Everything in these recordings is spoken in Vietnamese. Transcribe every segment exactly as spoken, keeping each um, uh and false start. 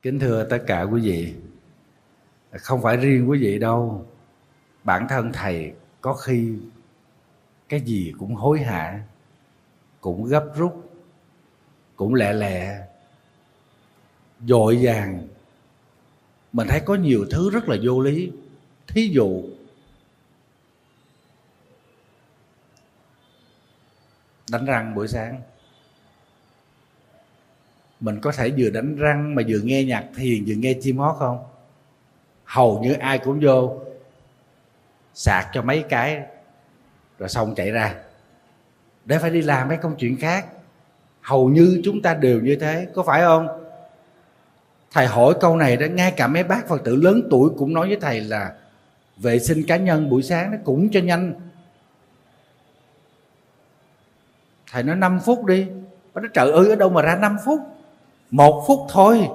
Kính thưa tất cả quý vị, không phải riêng quý vị đâu, bản thân thầy có khi cái gì cũng hối hả, cũng gấp rút, cũng lẹ lẹ, vội vàng. Mình thấy có nhiều thứ rất là vô lý. Thí dụ đánh răng buổi sáng, mình có thể vừa đánh răng mà vừa nghe nhạc thiền, vừa nghe chim hót không? Hầu như ai cũng vô sạc cho mấy cái rồi xong chạy ra để phải đi làm mấy công chuyện khác. Hầu như chúng ta đều như thế, có phải không? Thầy hỏi câu này đó, ngay cả mấy bác Phật tử lớn tuổi cũng nói với thầy là vệ sinh cá nhân buổi sáng nó cũng cho nhanh. Thầy nói năm phút đi. Nó nói trời ơi, ở đâu mà ra năm phút? Một phút thôi.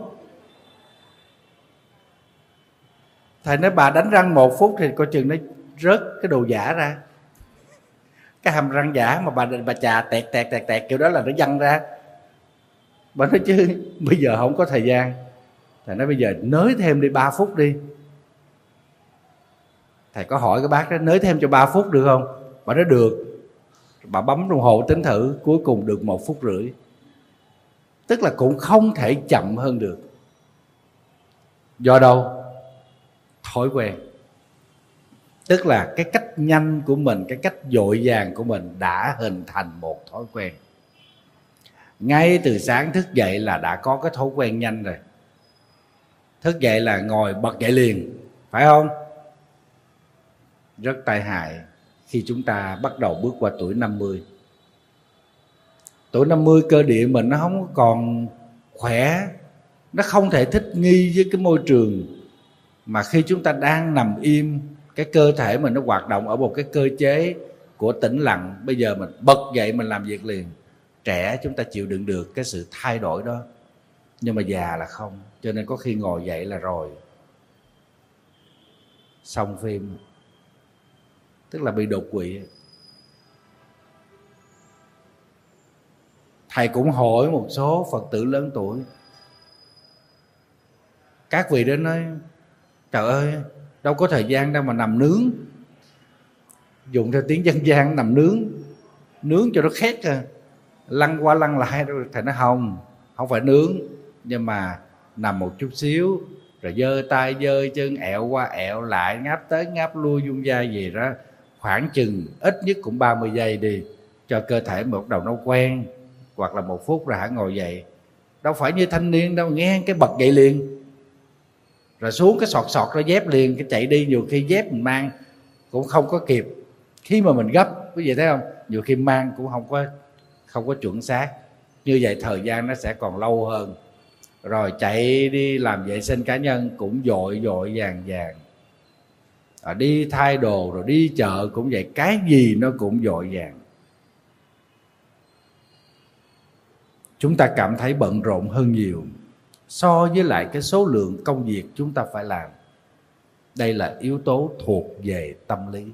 Thầy nói bà đánh răng một phút thì coi chừng nó rớt cái đồ giả ra. Cái hàm răng giả mà bà bà chà tẹt tẹt tẹt tẹt kiểu đó là nó văng ra. Bà nói chứ bây giờ không có thời gian. Thầy nói bây giờ nới thêm đi ba phút đi. Thầy có hỏi cái bác đó nới thêm cho ba phút được không? Bà nói được. Bà bấm đồng hồ tính thử, cuối cùng được một phút rưỡi. Tức là cũng không thể chậm hơn được. Do đâu? Thói quen. Tức là cái cách nhanh của mình, cái cách vội vàng của mình đã hình thành một thói quen. Ngay từ sáng thức dậy là đã có cái thói quen nhanh rồi. Thức dậy là ngồi bật dậy liền, phải không? Rất tai hại khi chúng ta bắt đầu bước qua tuổi năm mươi. Tuổi năm mươi cơ địa mình nó không còn khỏe, nó không thể thích nghi với cái môi trường mà khi chúng ta đang nằm im, cái cơ thể mình nó hoạt động ở một cái cơ chế của tĩnh lặng. Bây giờ mình bật dậy mình làm việc liền. Trẻ chúng ta chịu đựng được cái sự thay đổi đó, nhưng mà già là không. Cho nên có khi ngồi dậy là rồi, xong phim. Tức là bị đột quỵ. Thầy cũng hỏi một số Phật tử lớn tuổi, các vị đến nói trời ơi, đâu có thời gian đâu mà nằm nướng. Dùng theo tiếng dân gian nằm nướng, nướng cho nó khét à, lăn qua lăn lại. Thầy nói không, không phải nướng, nhưng mà nằm một chút xíu, rồi giơ tay giơ chân, ẹo qua ẹo lại, ngáp tới ngáp lui, dung dai gì đó, khoảng chừng ít nhất cũng ba mươi giây đi, cho cơ thể một đầu nó quen. Hoặc là một phút rồi hãy ngồi dậy. Đâu phải như thanh niên đâu, nghe cái bật dậy liền, rồi xuống cái sọt sọt rồi dép liền, cái chạy đi. Nhiều khi dép mình mang cũng không có kịp, khi mà mình gấp, quý vị thấy không? Nhiều khi mang cũng không có không có chuẩn xác. Như vậy thời gian nó sẽ còn lâu hơn. Rồi chạy đi làm vệ sinh cá nhân cũng vội vội vàng vàng. À, đi thay đồ rồi đi chợ cũng vậy, cái gì nó cũng vội vàng. Chúng ta cảm thấy bận rộn hơn nhiều so với lại cái số lượng công việc chúng ta phải làm. Đây là yếu tố thuộc về tâm lý.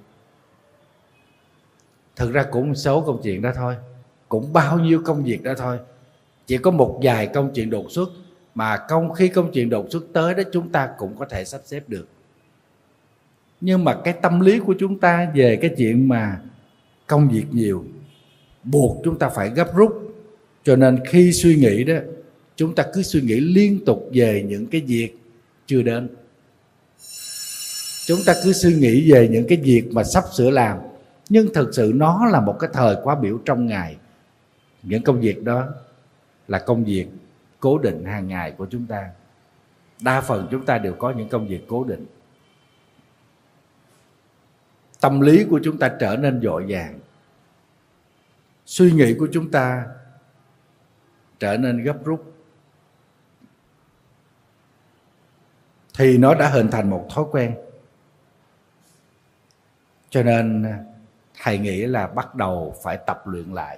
Thực ra cũng một số công chuyện đó thôi, cũng bao nhiêu công việc đó thôi. Chỉ có một vài công chuyện đột xuất, mà công khi công chuyện đột xuất tới đó chúng ta cũng có thể sắp xếp được. Nhưng mà cái tâm lý của chúng ta về cái chuyện mà công việc nhiều, buộc chúng ta phải gấp rút. Cho nên khi suy nghĩ đó, chúng ta cứ suy nghĩ liên tục về những cái việc chưa đến. Chúng ta cứ suy nghĩ về những cái việc mà sắp sửa làm. Nhưng thực sự nó là một cái thời khóa biểu trong ngày. Những công việc đó là công việc cố định hàng ngày của chúng ta. Đa phần chúng ta đều có những công việc cố định. Tâm lý của chúng ta trở nên vội vàng. Suy nghĩ của chúng ta trở nên gấp rút. Thì nó đã hình thành một thói quen. Cho nên thầy nghĩ là bắt đầu phải tập luyện lại.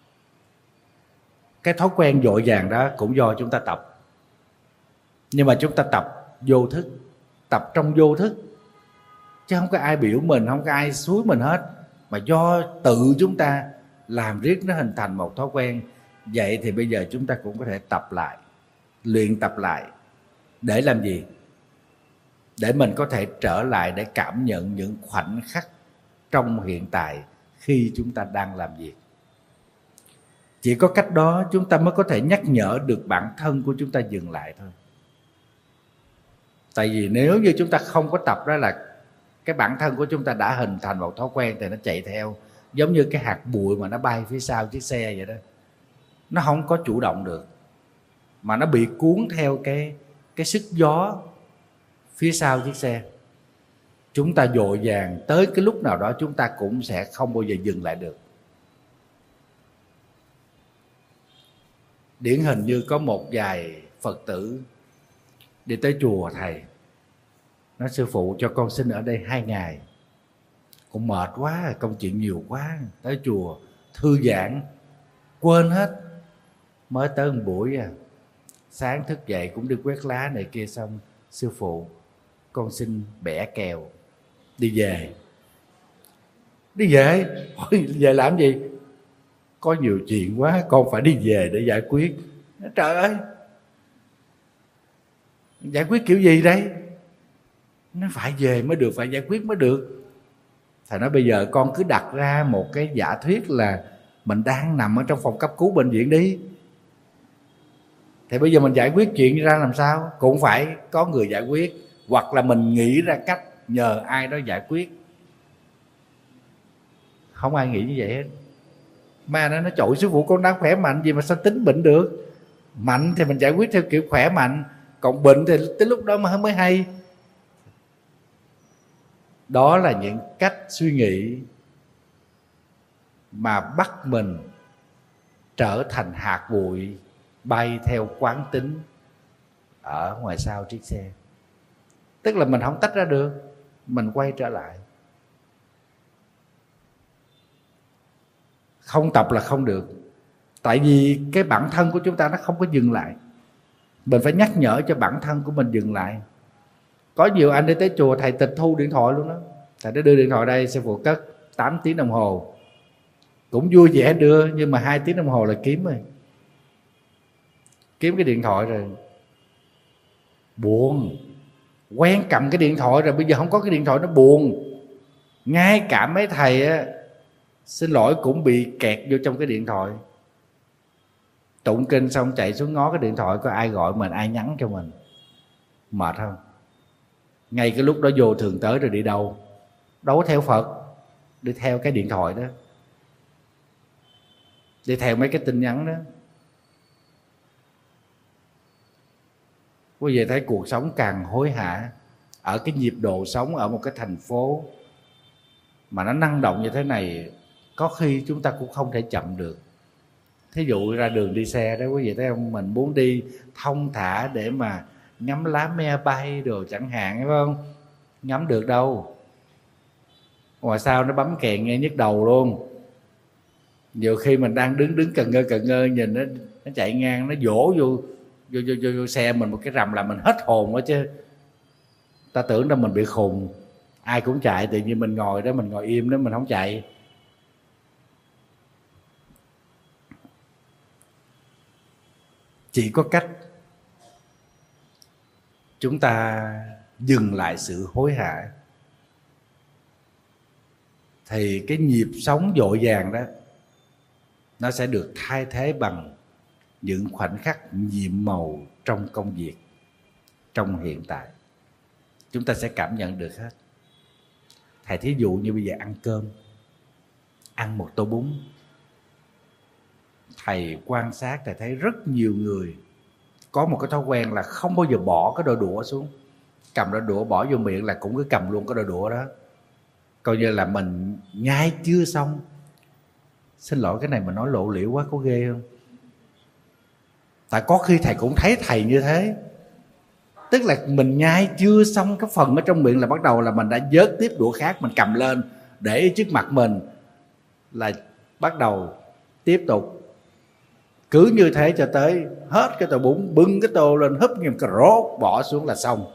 Cái thói quen vội vàng đó cũng do chúng ta tập. Nhưng mà chúng ta tập vô thức, tập trong vô thức. Chứ không có ai biểu mình, không có ai xúi mình hết. Mà do tự chúng ta làm riết nó hình thành một thói quen. Vậy thì bây giờ chúng ta cũng có thể tập lại, luyện tập lại. Để làm gì? Để mình có thể trở lại để cảm nhận những khoảnh khắc trong hiện tại khi chúng ta đang làm việc. Chỉ có cách đó chúng ta mới có thể nhắc nhở được bản thân của chúng ta dừng lại thôi. Tại vì nếu như chúng ta không có tập đó là cái bản thân của chúng ta đã hình thành một thói quen thì nó chạy theo, giống như cái hạt bụi mà nó bay phía sau chiếc xe vậy đó. Nó không có chủ động được, mà nó bị cuốn theo cái, cái sức gió phía sau chiếc xe. Chúng ta vội vàng, tới cái lúc nào đó chúng ta cũng sẽ không bao giờ dừng lại được. Điển hình như có một vài Phật tử đi tới chùa thầy, nói sư phụ cho con xin ở đây hai ngày, con mệt quá, công chuyện nhiều quá, tới chùa thư giãn quên hết. Mới tới một buổi à, sáng thức dậy cũng đi quét lá này kia xong, sư phụ con xin bẻ kèo đi về. Đi về? Ôi, về làm gì? Có nhiều chuyện quá, con phải đi về để giải quyết. Trời ơi, giải quyết kiểu gì đây? Nó phải về mới được, phải giải quyết mới được. Thầy nói bây giờ con cứ đặt ra một cái giả thuyết là mình đang nằm ở trong phòng cấp cứu bệnh viện đi. Thì bây giờ mình giải quyết chuyện ra làm sao? Cũng phải có người giải quyết, hoặc là mình nghĩ ra cách nhờ ai đó giải quyết. Không ai nghĩ như vậy hết. Ma nó nói trội sư phụ con đang khỏe mạnh gì mà sao tính bệnh được. Mạnh thì mình giải quyết theo kiểu khỏe mạnh, còn bệnh thì tới lúc đó mà mới hay. Đó là những cách suy nghĩ mà bắt mình trở thành hạt bụi bay theo quán tính ở ngoài sau chiếc xe. Tức là mình không tách ra được, mình quay trở lại. Không tập là không được. Tại vì cái bản thân của chúng ta nó không có dừng lại. Mình phải nhắc nhở cho bản thân của mình dừng lại. Có nhiều anh đi tới chùa thầy tịch thu điện thoại luôn đó. Thầy đã đưa điện thoại đây, sư phụ cất tám tiếng đồng hồ. Cũng vui vẻ đưa, nhưng mà hai tiếng đồng hồ là kiếm rồi. Kiếm cái điện thoại rồi buồn. Quen cầm cái điện thoại rồi, bây giờ không có cái điện thoại nó buồn. Ngay cả mấy thầy á, xin lỗi cũng bị kẹt vô trong cái điện thoại. Tụng kinh xong chạy xuống ngó cái điện thoại có ai gọi mình, ai nhắn cho mình. Mệt không? Ngay cái lúc đó vô thường tới rồi đi đâu? Đâu có theo Phật, đi theo cái điện thoại đó, đi theo mấy cái tin nhắn đó. Quý vị thấy cuộc sống càng hối hả. Ở cái nhịp độ sống ở một cái thành phố mà nó năng động như thế này, có khi chúng ta cũng không thể chậm được. Thí dụ ra đường đi xe đó, quý vị thấy không? Mình muốn đi thông thả để mà ngắm lá me bay đồ chẳng hạn, phải không? Ngắm được đâu. Ngoài sau nó bấm kèn nghe nhức đầu luôn. Nhiều khi mình đang đứng đứng cần ngơ cần ngơ nhìn nó nó chạy ngang, nó vỗ vô vô vô, vô, vô xe mình một cái rầm là mình hết hồn đó chứ. Ta tưởng đâu mình bị khùng. Ai cũng chạy, tự nhiên mình ngồi đó, mình ngồi im đó, mình không chạy. Chỉ có cách chúng ta dừng lại sự hối hả, thì cái nhịp sống vội vàng đó nó sẽ được thay thế bằng những khoảnh khắc nhiệm màu trong công việc, trong hiện tại. Chúng ta sẽ cảm nhận được hết. Thầy thí dụ như bây giờ ăn cơm, ăn một tô bún. Thầy quan sát, thầy thấy rất nhiều người có một cái thói quen là không bao giờ bỏ cái đôi đũa xuống. Cầm đôi đũa bỏ vô miệng là cũng cứ cầm luôn cái đôi đũa đó, coi như là mình nhai chưa xong. Xin lỗi, cái này mà nói lộ liễu quá, có ghê không? Tại có khi thầy cũng thấy thầy như thế. Tức là mình nhai chưa xong cái phần ở trong miệng là bắt đầu là mình đã vớt tiếp đũa khác, mình cầm lên để trước mặt mình, là bắt đầu tiếp tục. Cứ như thế cho tới hết cái tô bún, bưng cái tô lên húp như cái rốt bỏ xuống là xong.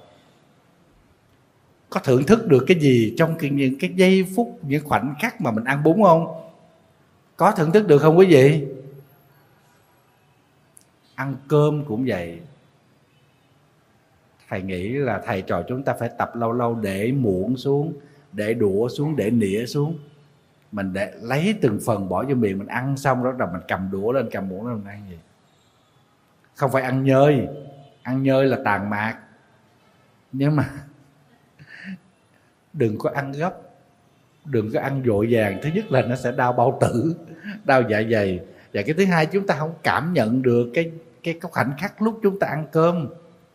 Có thưởng thức được cái gì trong cái, những cái giây phút, những khoảnh khắc mà mình ăn bún không? Có thưởng thức được không quý vị? Ăn cơm cũng vậy. Thầy nghĩ là thầy trò chúng ta phải tập lâu lâu để muỗng xuống, để đũa xuống, để nĩa xuống. Mình để lấy từng phần bỏ vô miệng, mình ăn xong đó rồi mình cầm đũa lên, cầm muỗng lên mình ăn gì. Không phải ăn nhơi, ăn nhơi là tàn mạc. Nhưng mà đừng có ăn gấp, đừng có ăn vội vàng. Thứ nhất là nó sẽ đau bao tử, đau dạ dày. Và cái thứ hai, chúng ta không cảm nhận được cái cái khoảnh khắc lúc chúng ta ăn cơm.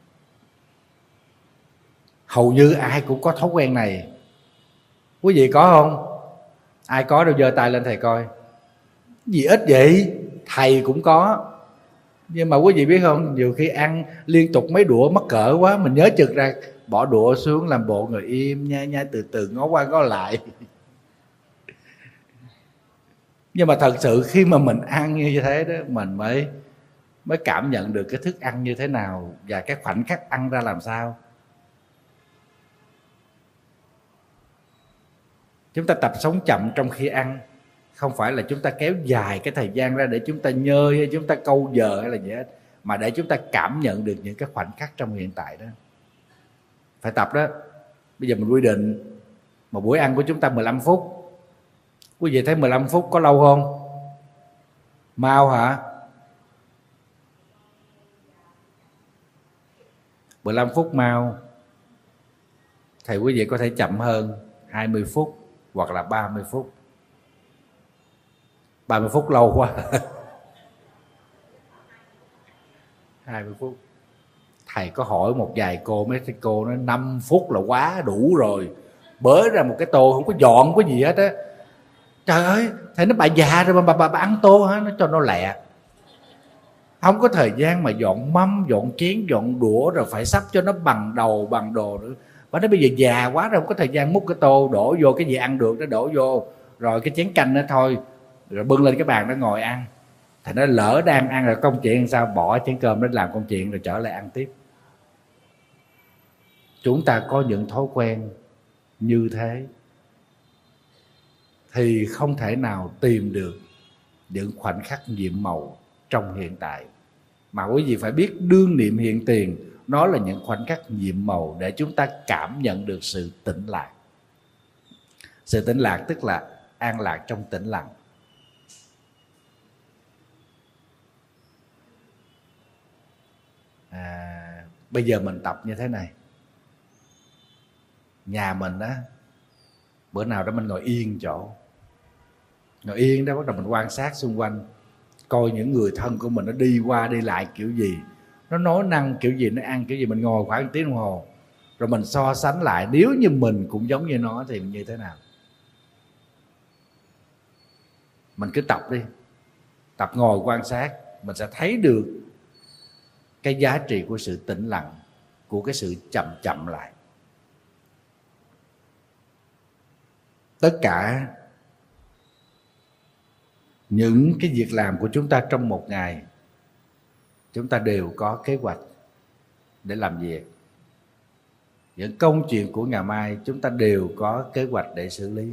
Hầu như ai cũng có thói quen này. Quý vị có không? Ai có đâu giơ tay lên thầy coi. Gì ít vậy? Thầy cũng có. Nhưng mà quý vị biết không, nhiều khi ăn liên tục mấy đũa mắc cỡ quá, mình nhớ chực ra bỏ đũa xuống, làm bộ ngồi im nha nha, từ từ ngó qua ngó lại. Nhưng mà thật sự khi mà mình ăn như thế đó, mình mới mới cảm nhận được cái thức ăn như thế nào và cái khoảnh khắc ăn ra làm sao. Chúng ta tập sống chậm trong khi ăn, không phải là chúng ta kéo dài cái thời gian ra để chúng ta nhơi hay chúng ta câu giờ hay là gì hết, mà để chúng ta cảm nhận được những cái khoảnh khắc trong hiện tại đó. Phải tập đó. Bây giờ mình quy định một buổi ăn của chúng ta mười lăm phút. Quý vị thấy mười lăm phút có lâu không? Mau hả? mười lăm phút mau. Thầy quý vị có thể chậm hơn hai mươi phút hoặc là ba mươi phút. ba mươi phút lâu quá. hai mươi phút. Thầy có hỏi một vài cô, mấy cô nói năm phút là quá đủ rồi. Bới ra một cái tô không có dọn, không có gì hết á. Trời ơi, thầy nói bà già rồi mà bà, bà, bà ăn tô hả? Nó cho nó lẹ. Không có thời gian mà dọn mâm, dọn chén, dọn đũa, rồi phải sắp cho nó bằng đầu, bằng đồ nữa. Bà nói bây giờ già quá rồi, không có thời gian múc cái tô, đổ vô cái gì ăn được nó đổ vô. Rồi cái chén canh đó thôi, rồi bưng lên cái bàn đó ngồi ăn. Thầy nói lỡ đang ăn rồi công chuyện sao, bỏ chén cơm đó làm công chuyện rồi trở lại ăn tiếp. Chúng ta có những thói quen như thế thì không thể nào tìm được những khoảnh khắc nhiệm màu trong hiện tại. Mà quý vị phải biết đương niệm hiện tiền, nó là những khoảnh khắc nhiệm màu để chúng ta cảm nhận được sự tĩnh lạc. Sự tĩnh lạc tức là an lạc trong tĩnh lặng. À, bây giờ mình tập như thế này. Nhà mình á, bữa nào đó mình ngồi yên chỗ, ngồi yên đó, bắt đầu mình quan sát xung quanh, coi những người thân của mình nó đi qua đi lại kiểu gì, nó nói năng kiểu gì, nó ăn kiểu gì. Mình ngồi khoảng một tiếng đồng hồ, rồi mình so sánh lại, nếu như mình cũng giống như nó thì như thế nào. Mình cứ tập đi, tập ngồi quan sát, mình sẽ thấy được cái giá trị của sự tĩnh lặng, của cái sự chậm chậm lại. Tất cả những cái việc làm của chúng ta trong một ngày, chúng ta đều có kế hoạch để làm việc. Những công chuyện của ngày mai chúng ta đều có kế hoạch để xử lý.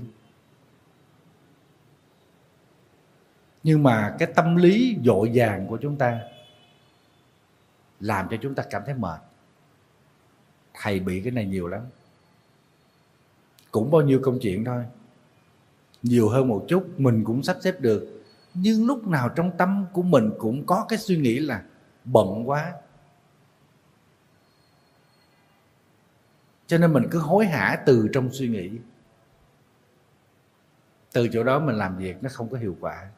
Nhưng mà cái tâm lý vội vàng của chúng ta làm cho chúng ta cảm thấy mệt. Thầy bị cái này nhiều lắm. Cũng bao nhiêu công chuyện thôi, nhiều hơn một chút mình cũng sắp xếp được, nhưng lúc nào trong tâm của mình cũng có cái suy nghĩ là bận quá, cho nên mình cứ hối hả từ trong suy nghĩ. Từ chỗ đó mình làm việc nó không có hiệu quả.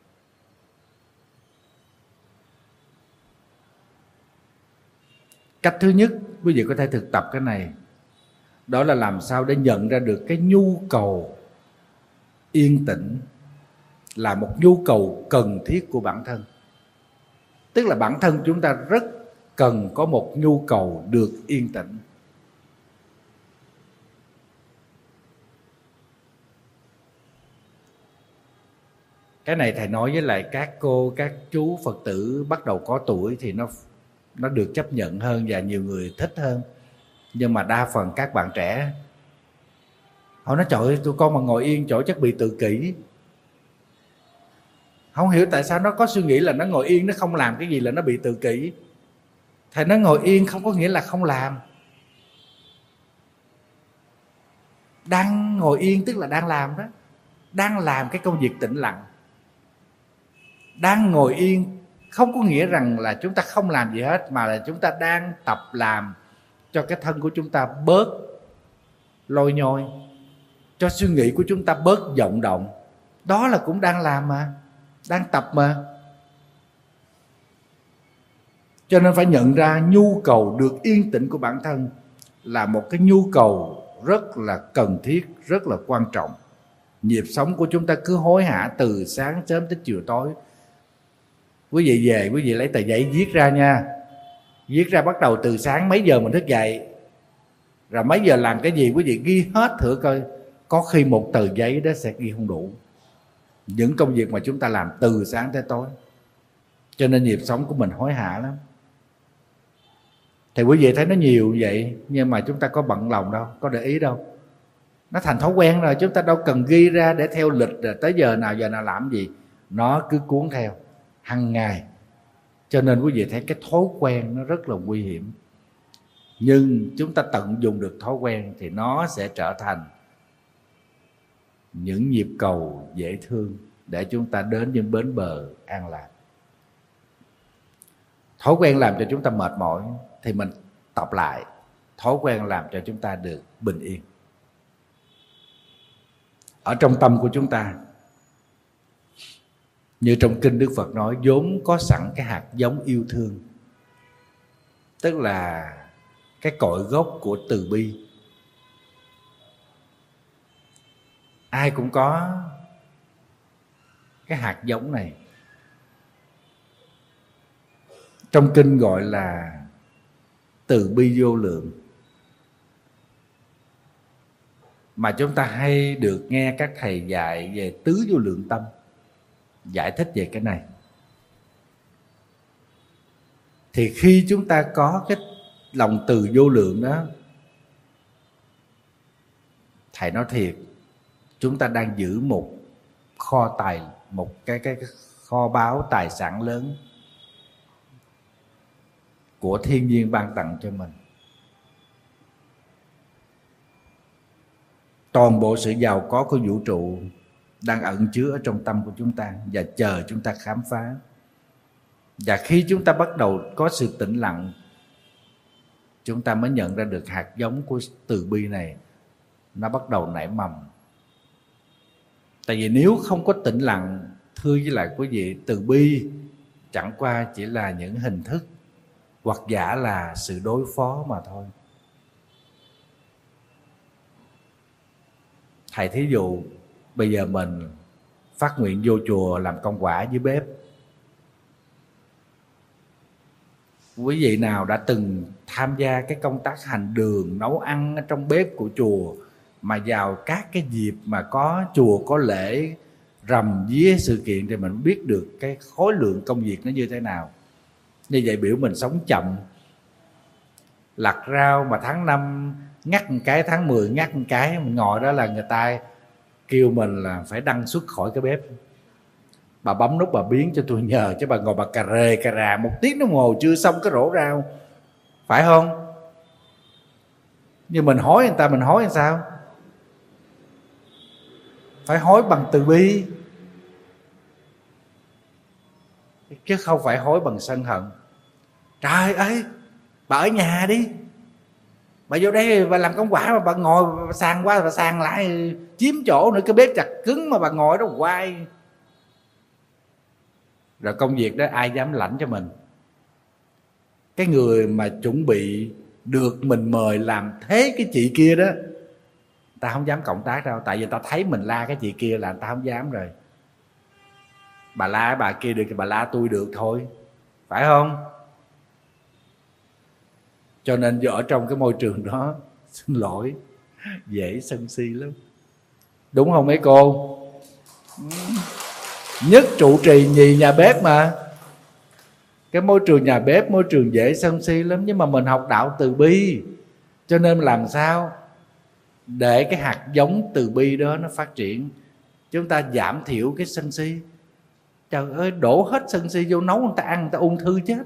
Cách thứ nhất quý vị có thể thực tập cái này, đó là làm sao để nhận ra được cái nhu cầu yên tĩnh là một nhu cầu cần thiết của bản thân. Tức là bản thân chúng ta rất cần có một nhu cầu được yên tĩnh. Cái này thầy nói với lại các cô, các chú Phật tử bắt đầu có tuổi thì nó nó được chấp nhận hơn và nhiều người thích hơn. Nhưng mà đa phần các bạn trẻ họ nói trời ơi, tụi con mà ngồi yên chỗ chắc bị tự kỷ. Không hiểu tại sao nó có suy nghĩ là nó ngồi yên, nó không làm cái gì là nó bị tự kỷ. Thầy nói ngồi yên không có nghĩa là không làm. Đang ngồi yên tức là đang làm đó, đang làm cái công việc tĩnh lặng. Đang ngồi yên không có nghĩa rằng là chúng ta không làm gì hết, mà là chúng ta đang tập làm cho cái thân của chúng ta bớt lôi nhôi, cho suy nghĩ của chúng ta bớt vọng động. Đó là cũng đang làm mà, đang tập mà. Cho nên phải nhận ra nhu cầu được yên tĩnh của bản thân là một cái nhu cầu rất là cần thiết, rất là quan trọng. Nhịp sống của chúng ta cứ hối hả từ sáng sớm tới chiều tối. Quý vị về, quý vị lấy tờ giấy viết ra nha. Viết ra bắt đầu từ sáng mấy giờ mình thức dậy, rồi mấy giờ làm cái gì, quý vị ghi hết thử coi. Có khi một tờ giấy đó sẽ ghi không đủ những công việc mà chúng ta làm từ sáng tới tối. Cho nên nhịp sống của mình hối hả lắm. Thì quý vị thấy nó nhiều vậy, nhưng mà chúng ta có bận lòng đâu, có để ý đâu. Nó thành thói quen rồi, chúng ta đâu cần ghi ra để theo lịch rồi tới giờ nào giờ nào làm gì. Nó cứ cuốn theo hằng ngày. Cho nên quý vị thấy cái thói quen nó rất là nguy hiểm. Nhưng chúng ta tận dụng được thói quen thì nó sẽ trở thành những nhịp cầu dễ thương để chúng ta đến những bến bờ an lạc. Thói quen làm cho chúng ta mệt mỏi thì mình tập lại. Thói quen làm cho chúng ta được bình yên. Ở trong tâm của chúng ta, như trong kinh Đức Phật nói, vốn có sẵn cái hạt giống yêu thương, tức là cái cội gốc của từ bi. Ai cũng có cái hạt giống này. Trong kinh gọi là từ bi vô lượng. Mà chúng ta hay được nghe các thầy dạy về tứ vô lượng tâm, giải thích về cái này. Thì khi chúng ta có cái lòng từ vô lượng đó, thầy nói thiệt, chúng ta đang giữ một kho tài, một cái, cái, cái kho báu tài sản lớn của thiên nhiên ban tặng cho mình. Toàn bộ sự giàu có của vũ trụ đang ẩn chứa ở trong tâm của chúng ta và chờ chúng ta khám phá. Và khi chúng ta bắt đầu có sự tĩnh lặng, chúng ta mới nhận ra được hạt giống của từ bi này nó bắt đầu nảy mầm. Tại vì nếu không có tĩnh lặng, thưa với lại quý vị, từ bi chẳng qua chỉ là những hình thức hoặc giả là sự đối phó mà thôi. Thầy thí dụ bây giờ mình phát nguyện vô chùa làm công quả dưới bếp. Quý vị nào đã từng tham gia cái công tác hành đường, nấu ăn ở trong bếp của chùa, mà vào các cái dịp mà có chùa có lễ rằm vía sự kiện thì mình biết được cái khối lượng công việc nó như thế nào. Như vậy biểu mình sống chậm. Lặt rau mà tháng năm ngắt một cái, tháng mười ngắt một cái, mình ngồi đó là người ta kêu mình là phải đăng xuất khỏi cái bếp. Bà bấm nút bà biến cho tôi nhờ, chứ bà ngồi bà cà rề cà rà một tiếng đồng hồ chưa xong cái rổ rau, phải không? Nhưng mình hối người ta, mình hối làm sao? Phải hối bằng từ bi, chứ không phải hối bằng sân hận. Trời ơi, bà ở nhà đi, bà vô đây bà làm công quả mà bà ngồi bà sàn qua bà sàn lại chiếm chỗ nữa, cái bếp chặt cứng mà bà ngồi đó hoài. Rồi công việc đó ai dám lãnh cho mình? Cái người mà chuẩn bị được mình mời làm thế cái chị kia đó, ta không dám cộng tác đâu. Tại vì ta thấy mình la cái chị kia là ta không dám rồi. Bà la bà kia được thì bà la tôi được thôi, phải không? Cho nên ở trong cái môi trường đó, xin lỗi, dễ sân si lắm. Đúng không mấy cô? Nhất trụ trì nhì nhà bếp mà. Cái môi trường nhà bếp, môi trường dễ sân si lắm. Nhưng mà mình học đạo từ bi, cho nên làm sao để cái hạt giống từ bi đó nó phát triển. Chúng ta giảm thiểu cái sân si. Trời ơi, đổ hết sân si vô nấu người ta ăn, người ta ung thư chết.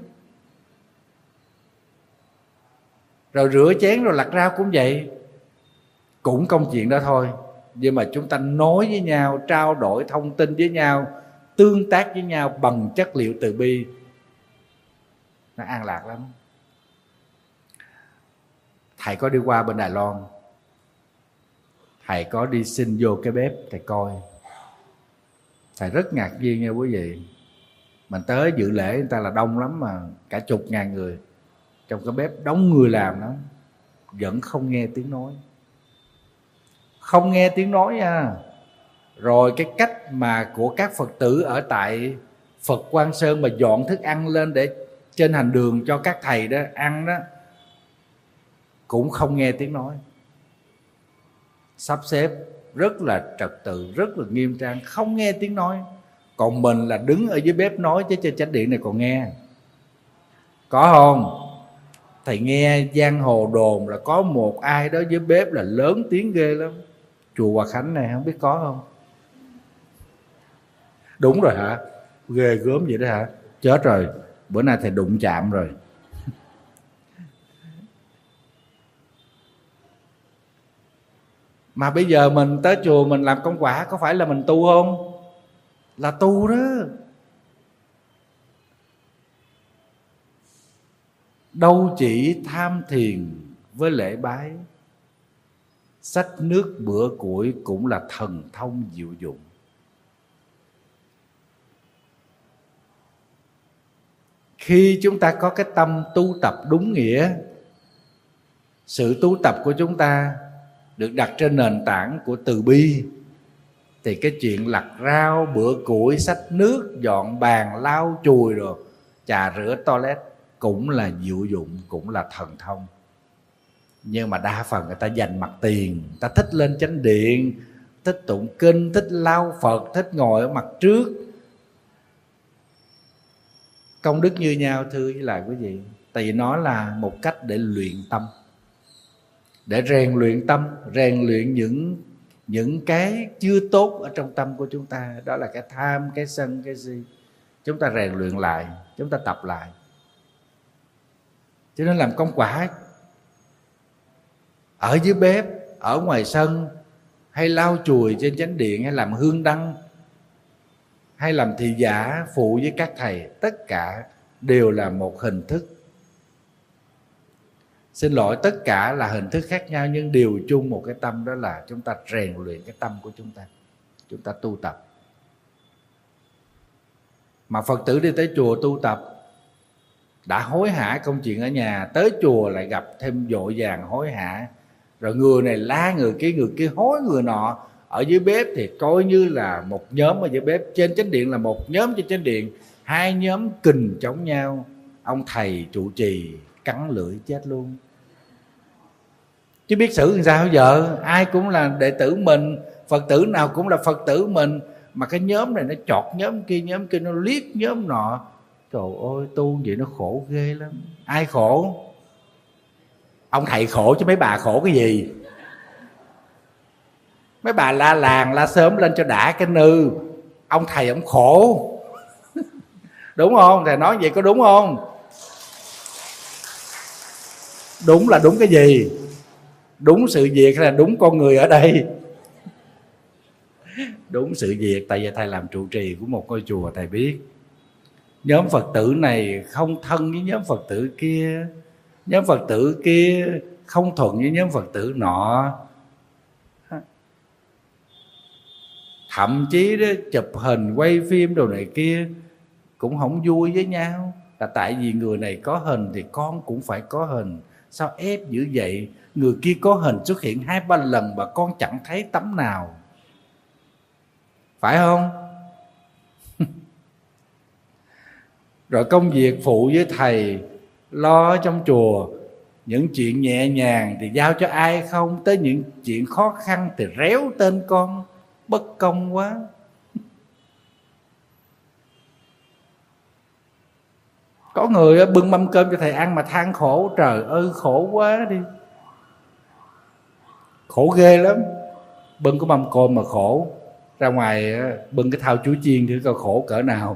Rồi rửa chén rồi lặt rau cũng vậy. cũng công chuyện đó thôi, nhưng mà chúng ta nói với nhau, trao đổi thông tin với nhau, tương tác với nhau bằng chất liệu từ bi, nó an lạc lắm. Thầy có đi qua bên Đài Loan, thầy có đi xin vô cái bếp thầy coi, thầy rất ngạc nhiên nha quý vị. Mình tới dự lễ người ta là đông lắm, mà cả chục ngàn người trong cái bếp, đông người làm lắm, vẫn không nghe tiếng nói, không nghe tiếng nói nha. Rồi cái cách mà của các Phật tử ở tại Phật Quang Sơn mà dọn thức ăn lên để trên hành đường cho các thầy đó ăn đó, cũng không nghe tiếng nói. Sắp xếp rất là trật tự, rất là nghiêm trang, không nghe tiếng nói. Còn mình là đứng ở dưới bếp nói, chứ trên chánh điện này còn nghe. Có không? Thầy nghe giang hồ đồn là có một ai đó dưới bếp là lớn tiếng ghê lắm. Chùa Hòa Khánh này không biết có không? Đúng rồi hả? Ghê gớm vậy đó hả? Chết rồi, bữa nay thầy đụng chạm rồi. Mà bây giờ mình tới chùa mình làm công quả, có phải là mình tu không? Là tu đó. Đâu chỉ tham thiền với lễ bái, xách nước bữa củi cũng là thần thông diệu dụng. Khi chúng ta có cái tâm tu tập đúng nghĩa, sự tu tập của chúng ta được đặt trên nền tảng của từ bi, thì cái chuyện lặt rau, bữa củi, xách nước, dọn bàn, lau chùi rồi trà rửa toilet cũng là diệu dụng, cũng là thần thông. Nhưng mà đa phần người ta dành mặt tiền, người ta thích lên chánh điện, thích tụng kinh, thích lau Phật, thích ngồi ở mặt trước. Công đức như nhau thưa với lại quý vị. Tại vì nó là một cách để luyện tâm, để rèn luyện tâm, rèn luyện những những cái chưa tốt ở trong tâm của chúng ta. Đó là cái tham, cái sân, cái si. Chúng ta rèn luyện lại, chúng ta tập lại. Cho nên làm công quả ở dưới bếp, ở ngoài sân, hay lau chùi trên chánh điện, hay làm hương đăng, hay làm thị giả phụ với các thầy, tất cả đều là một hình thức. Xin lỗi, tất cả là hình thức khác nhau, nhưng đều chung một cái tâm, đó là chúng ta rèn luyện cái tâm của chúng ta, chúng ta tu tập. Mà Phật tử đi tới chùa tu tập, đã hối hả công chuyện ở nhà, tới chùa lại gặp thêm vội vàng hối hả, rồi người này la người kia, người kia hối người nọ. Ở dưới bếp thì coi như là một nhóm ở dưới bếp, trên chánh điện là một nhóm trên chánh điện, hai nhóm kình chống nhau. Ông thầy trụ trì cắn lưỡi chết luôn. Chứ biết xử làm sao giờ? Ai cũng là đệ tử mình, Phật tử nào cũng là Phật tử mình, mà cái nhóm này nó chọt nhóm kia, nhóm kia nó liếc nhóm nọ. Trời ơi, tu vậy nó khổ ghê lắm. Ai khổ? Ông thầy khổ chứ mấy bà khổ cái gì? Mấy bà la làng la sớm lên cho đã cái nư. Ông thầy ông khổ. Đúng không? Thầy nói vậy có đúng không? Đúng là đúng cái gì? Đúng sự việc hay là đúng con người ở đây? Đúng sự việc. Tại vì thầy làm trụ trì của một ngôi chùa, thầy biết nhóm Phật tử này không thân với nhóm Phật tử kia, nhóm Phật tử kia không thuận với nhóm Phật tử nọ. Thậm chí đó, chụp hình quay phim đồ này kia cũng không vui với nhau. Là tại vì người này có hình thì con cũng phải có hình. Sao ép dữ vậy? Người kia có hình xuất hiện hai ba lần mà con chẳng thấy tấm nào, phải không? Rồi công việc phụ với thầy, lo trong chùa, những chuyện nhẹ nhàng thì giao cho ai không, tới những chuyện khó khăn thì réo tên con. Bất công quá. Có người bưng mâm cơm cho thầy ăn mà than khổ, trời ơi khổ quá đi. Khổ ghê lắm. Bưng cái mâm cơm mà khổ, ra ngoài bưng cái thau chuối chiên thì coi khổ cỡ nào.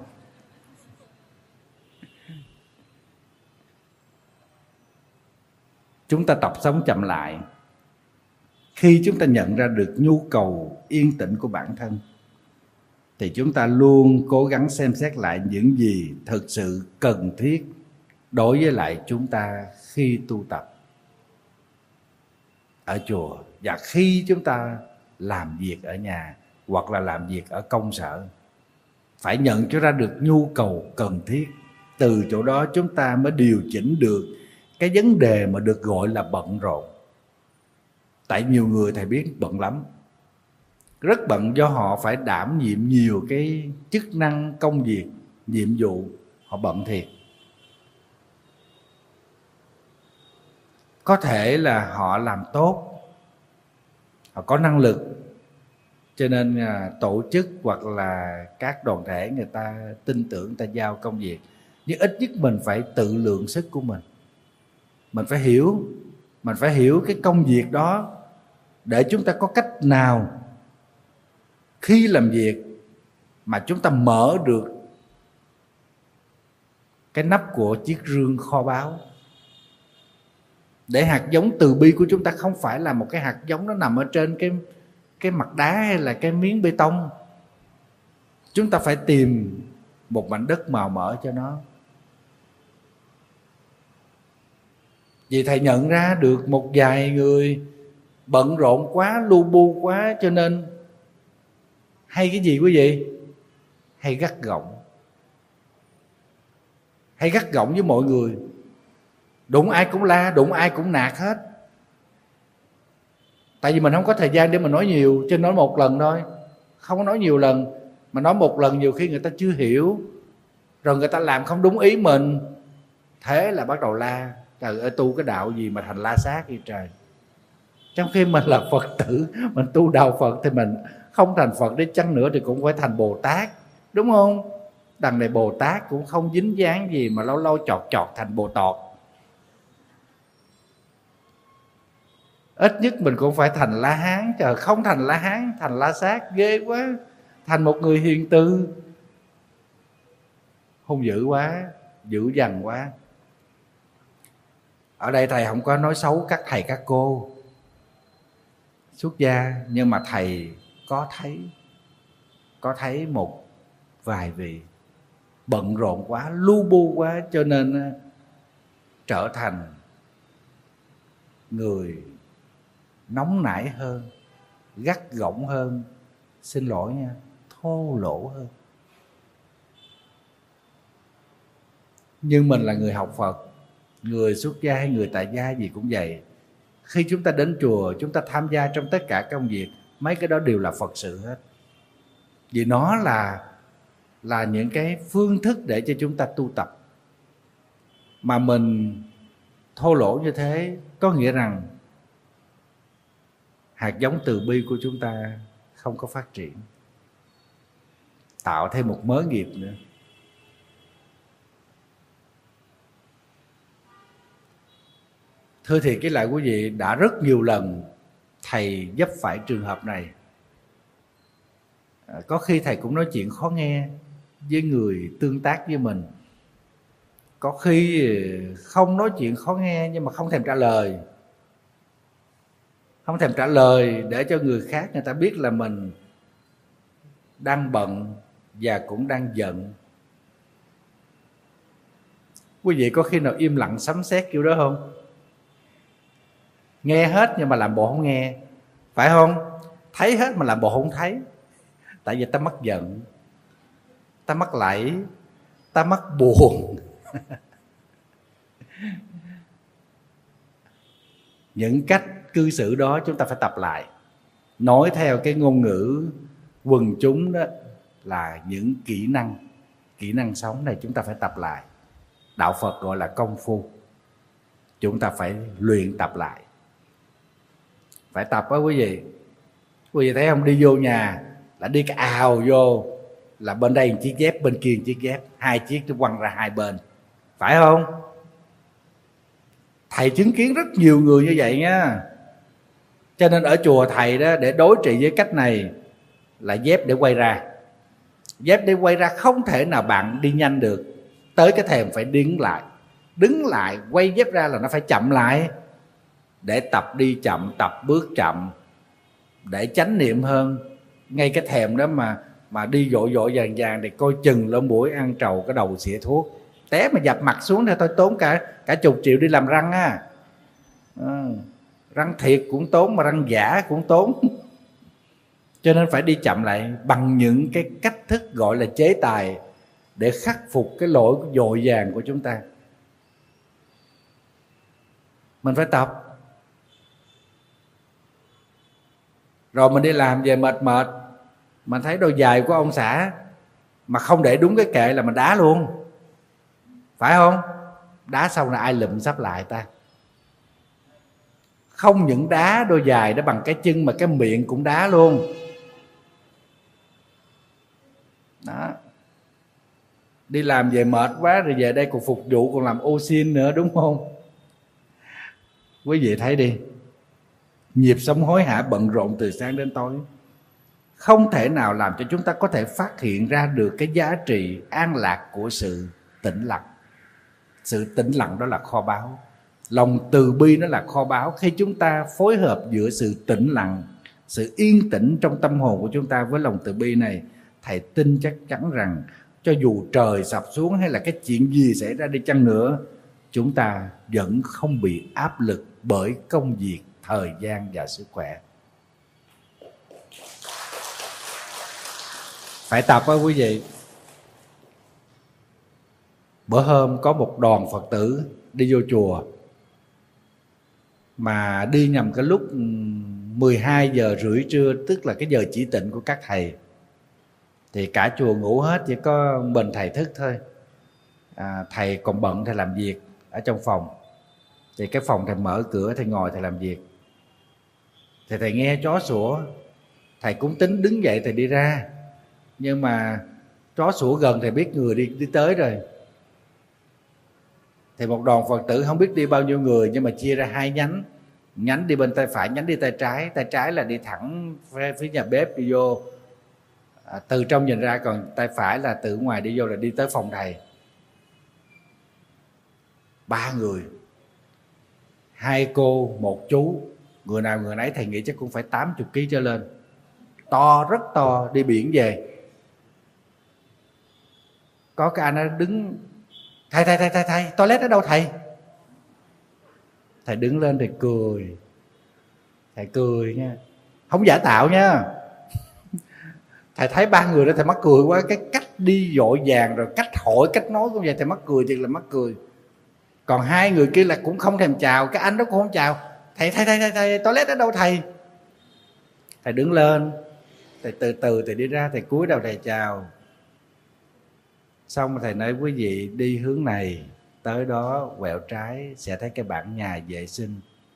Chúng ta tập sống chậm lại. khi chúng ta nhận ra được nhu cầu yên tĩnh của bản thân thì chúng ta luôn cố gắng xem xét lại những gì thực sự cần thiết đối với lại chúng ta khi tu tập ở chùa và khi chúng ta làm việc ở nhà hoặc là làm việc ở công sở. Phải nhận cho ra được nhu cầu cần thiết. Từ chỗ đó chúng ta mới điều chỉnh được cái vấn đề mà được gọi là bận rộn. Tại nhiều người thầy biết bận lắm, rất bận do họ phải đảm nhiệm nhiều cái chức năng công việc, nhiệm vụ, họ bận thiệt. Có thể là họ làm tốt, họ có năng lực, cho nên à, tổ chức hoặc là các đoàn thể người ta tin tưởng, người ta giao công việc. Nhưng ít nhất mình phải tự lượng sức của mình. Mình phải hiểu, mình phải hiểu cái công việc đó để chúng ta có cách nào khi làm việc mà chúng ta mở được cái nắp của chiếc rương kho báu. Để hạt giống từ bi của chúng ta không phải là một cái hạt giống nó nằm ở trên cái, cái mặt đá hay là cái miếng bê tông. Chúng ta phải tìm một mảnh đất màu mỡ cho nó. Vì thầy nhận ra được một vài người bận rộn quá, lu bu quá, cho nên hay cái gì quý vị? Hay gắt gỏng. Hay gắt gỏng với mọi người. Đụng ai cũng la, đụng ai cũng nạt hết. Tại vì mình không có thời gian để mà nói nhiều, cho nên nói một lần thôi. Không có nói nhiều lần. Mà nói một lần nhiều khi người ta chưa hiểu, rồi người ta làm không đúng ý mình, thế là bắt đầu la. Trời ơi, tu cái đạo gì mà thành la sát vậy trời. Trong khi mình là Phật tử, mình tu đạo Phật thì mình không thành Phật đi chăng nữa thì cũng phải thành Bồ Tát, đúng không? Đằng này Bồ Tát cũng không dính dáng gì mà lâu lâu chọt chọt thành Bồ Tọt. Ít nhất mình cũng phải thành La Hán. Trời, không thành La Hán, thành La Sát ghê quá. Thành một người hiền từ, hung dữ quá, dữ dằn quá. Ở đây thầy không có nói xấu các thầy các cô xuất gia, nhưng mà thầy có thấy có thấy một vài vị bận rộn quá, lu bu quá, cho nên trở thành người nóng nảy hơn, gắt gỏng hơn, xin lỗi nha, thô lỗ hơn. Nhưng mình là người học Phật, người xuất gia hay người tại gia gì cũng vậy. Khi chúng ta đến chùa, chúng ta tham gia trong tất cả công việc, mấy cái đó đều là Phật sự hết. Vì nó là là những cái phương thức để cho chúng ta tu tập. Mà mình thô lỗ như thế có nghĩa rằng hạt giống từ bi của chúng ta không có phát triển, tạo thêm một mớ nghiệp nữa. Thưa thiệt với lại quý vị, đã rất nhiều lần thầy vấp phải trường hợp này. Có khi thầy cũng nói chuyện khó nghe với người tương tác với mình. Có khi không nói chuyện khó nghe nhưng mà không thèm trả lời. Không thèm trả lời để cho người khác người ta biết là mình đang bận và cũng đang giận. Quý vị có khi nào im lặng sấm sét kiểu đó không? Nghe hết nhưng mà làm bộ không nghe, phải không? Thấy hết mà làm bộ không thấy. Tại vì ta mắc giận, ta mắc lẫy, ta mắc buồn. Những cách cư xử đó chúng ta phải tập lại. Nói theo cái ngôn ngữ quần chúng đó là những kỹ năng. Kỹ năng sống này chúng ta phải tập lại. Đạo Phật gọi là công phu. Chúng ta phải luyện tập lại. Phải tập đó quý vị. Quý vị thấy không, đi vô nhà là đi cái ào vô, là bên đây một chiếc dép, bên kia một chiếc dép, hai chiếc nó quăng ra hai bên, phải không? Thầy chứng kiến rất nhiều người như vậy nha. Cho nên ở chùa thầy đó, để đối trị với cách này là dép để quay ra. Dép để quay ra không thể nào bạn đi nhanh được. Tới cái thềm phải đứng lại. Đứng lại, quay dép ra là nó phải chậm lại. Để tập đi chậm, tập bước chậm. để chánh niệm hơn. Ngay cái thèm đó mà mà đi vội vội vàng vàng thì coi chừng lỗ mũi ăn trầu cái đầu xịa thuốc, té mà dập mặt xuống thì tôi tốn cả cả chục triệu đi làm răng á. À, răng thiệt cũng tốn mà răng giả cũng tốn. Cho nên phải đi chậm lại bằng những cái cách thức gọi là chế tài để khắc phục cái lỗi vội vàng của chúng ta. Mình phải tập. Rồi mình đi làm về mệt mệt, mình thấy đôi giày của ông xã mà không để đúng cái kệ là mình đá luôn, phải không? Đá xong là ai lụm sắp lại ta? Không những đá đôi giày đó bằng cái chân mà cái miệng cũng đá luôn. Đó. Đi làm về mệt quá rồi về đây còn phục vụ, còn làm ô xin nữa, đúng không? Quý vị thấy đi, nhịp sống hối hả bận rộn từ sáng đến tối, không thể nào làm cho chúng ta có thể phát hiện ra được cái giá trị an lạc của sự tĩnh lặng. Sự tĩnh lặng đó là kho báu. Lòng từ bi nó là kho báu. Khi chúng ta phối hợp giữa sự tĩnh lặng, sự yên tĩnh trong tâm hồn của chúng ta với lòng từ bi này, thầy tin chắc chắn rằng cho dù trời sập xuống hay là cái chuyện gì xảy ra đi chăng nữa, chúng ta vẫn không bị áp lực bởi công việc, thời gian và sức khỏe. Phải tập đó quý vị. Bữa hôm có một đoàn Phật tử đi vô chùa, mà đi nhầm cái lúc mười hai giờ rưỡi trưa, tức là cái giờ chỉ tịnh của các thầy. Thì cả chùa ngủ hết, chỉ có mình thầy thức thôi. à, Thầy còn bận, thầy làm việc ở trong phòng. Thì cái phòng thầy mở cửa, thầy ngồi thầy làm việc. Thì thầy nghe chó sủa, thầy cũng tính đứng dậy thầy đi ra, nhưng mà chó sủa gần thầy biết người đi, đi tới rồi. Thì một đoàn Phật tử không biết đi bao nhiêu người, nhưng mà chia ra hai nhánh. Nhánh đi bên tay phải, nhánh đi tay trái. Tay trái là đi thẳng phía nhà bếp đi vô, à, từ trong nhìn ra. Còn tay phải là từ ngoài đi vô, là đi tới phòng thầy. Ba người, hai cô một chú, người nào người nấy thầy nghĩ chắc cũng phải tám mươi ký trở lên, to, rất to, đi biển về. Có cái anh nó đứng, thầy thầy thầy thầy thầy toilet ở đâu thầy? Thầy đứng lên thầy cười. Thầy cười nha, không giả tạo nha. Thầy thấy ba người đó thầy mắc cười quá. Cái cách đi vội vàng, rồi cách hỏi, cách nói cũng vậy, thầy mắc cười, thiệt là mắc cười. Còn hai người kia là cũng không thèm chào. Cái anh đó cũng không chào. Thầy thầy thầy thầy, thầy toilet ở đâu thầy? Thầy đứng lên, thầy từ từ thầy đi ra, thầy cúi đầu thầy chào. Xong thầy nói quý vị đi hướng này, tới đó quẹo trái sẽ thấy cái bảng nhà vệ sinh.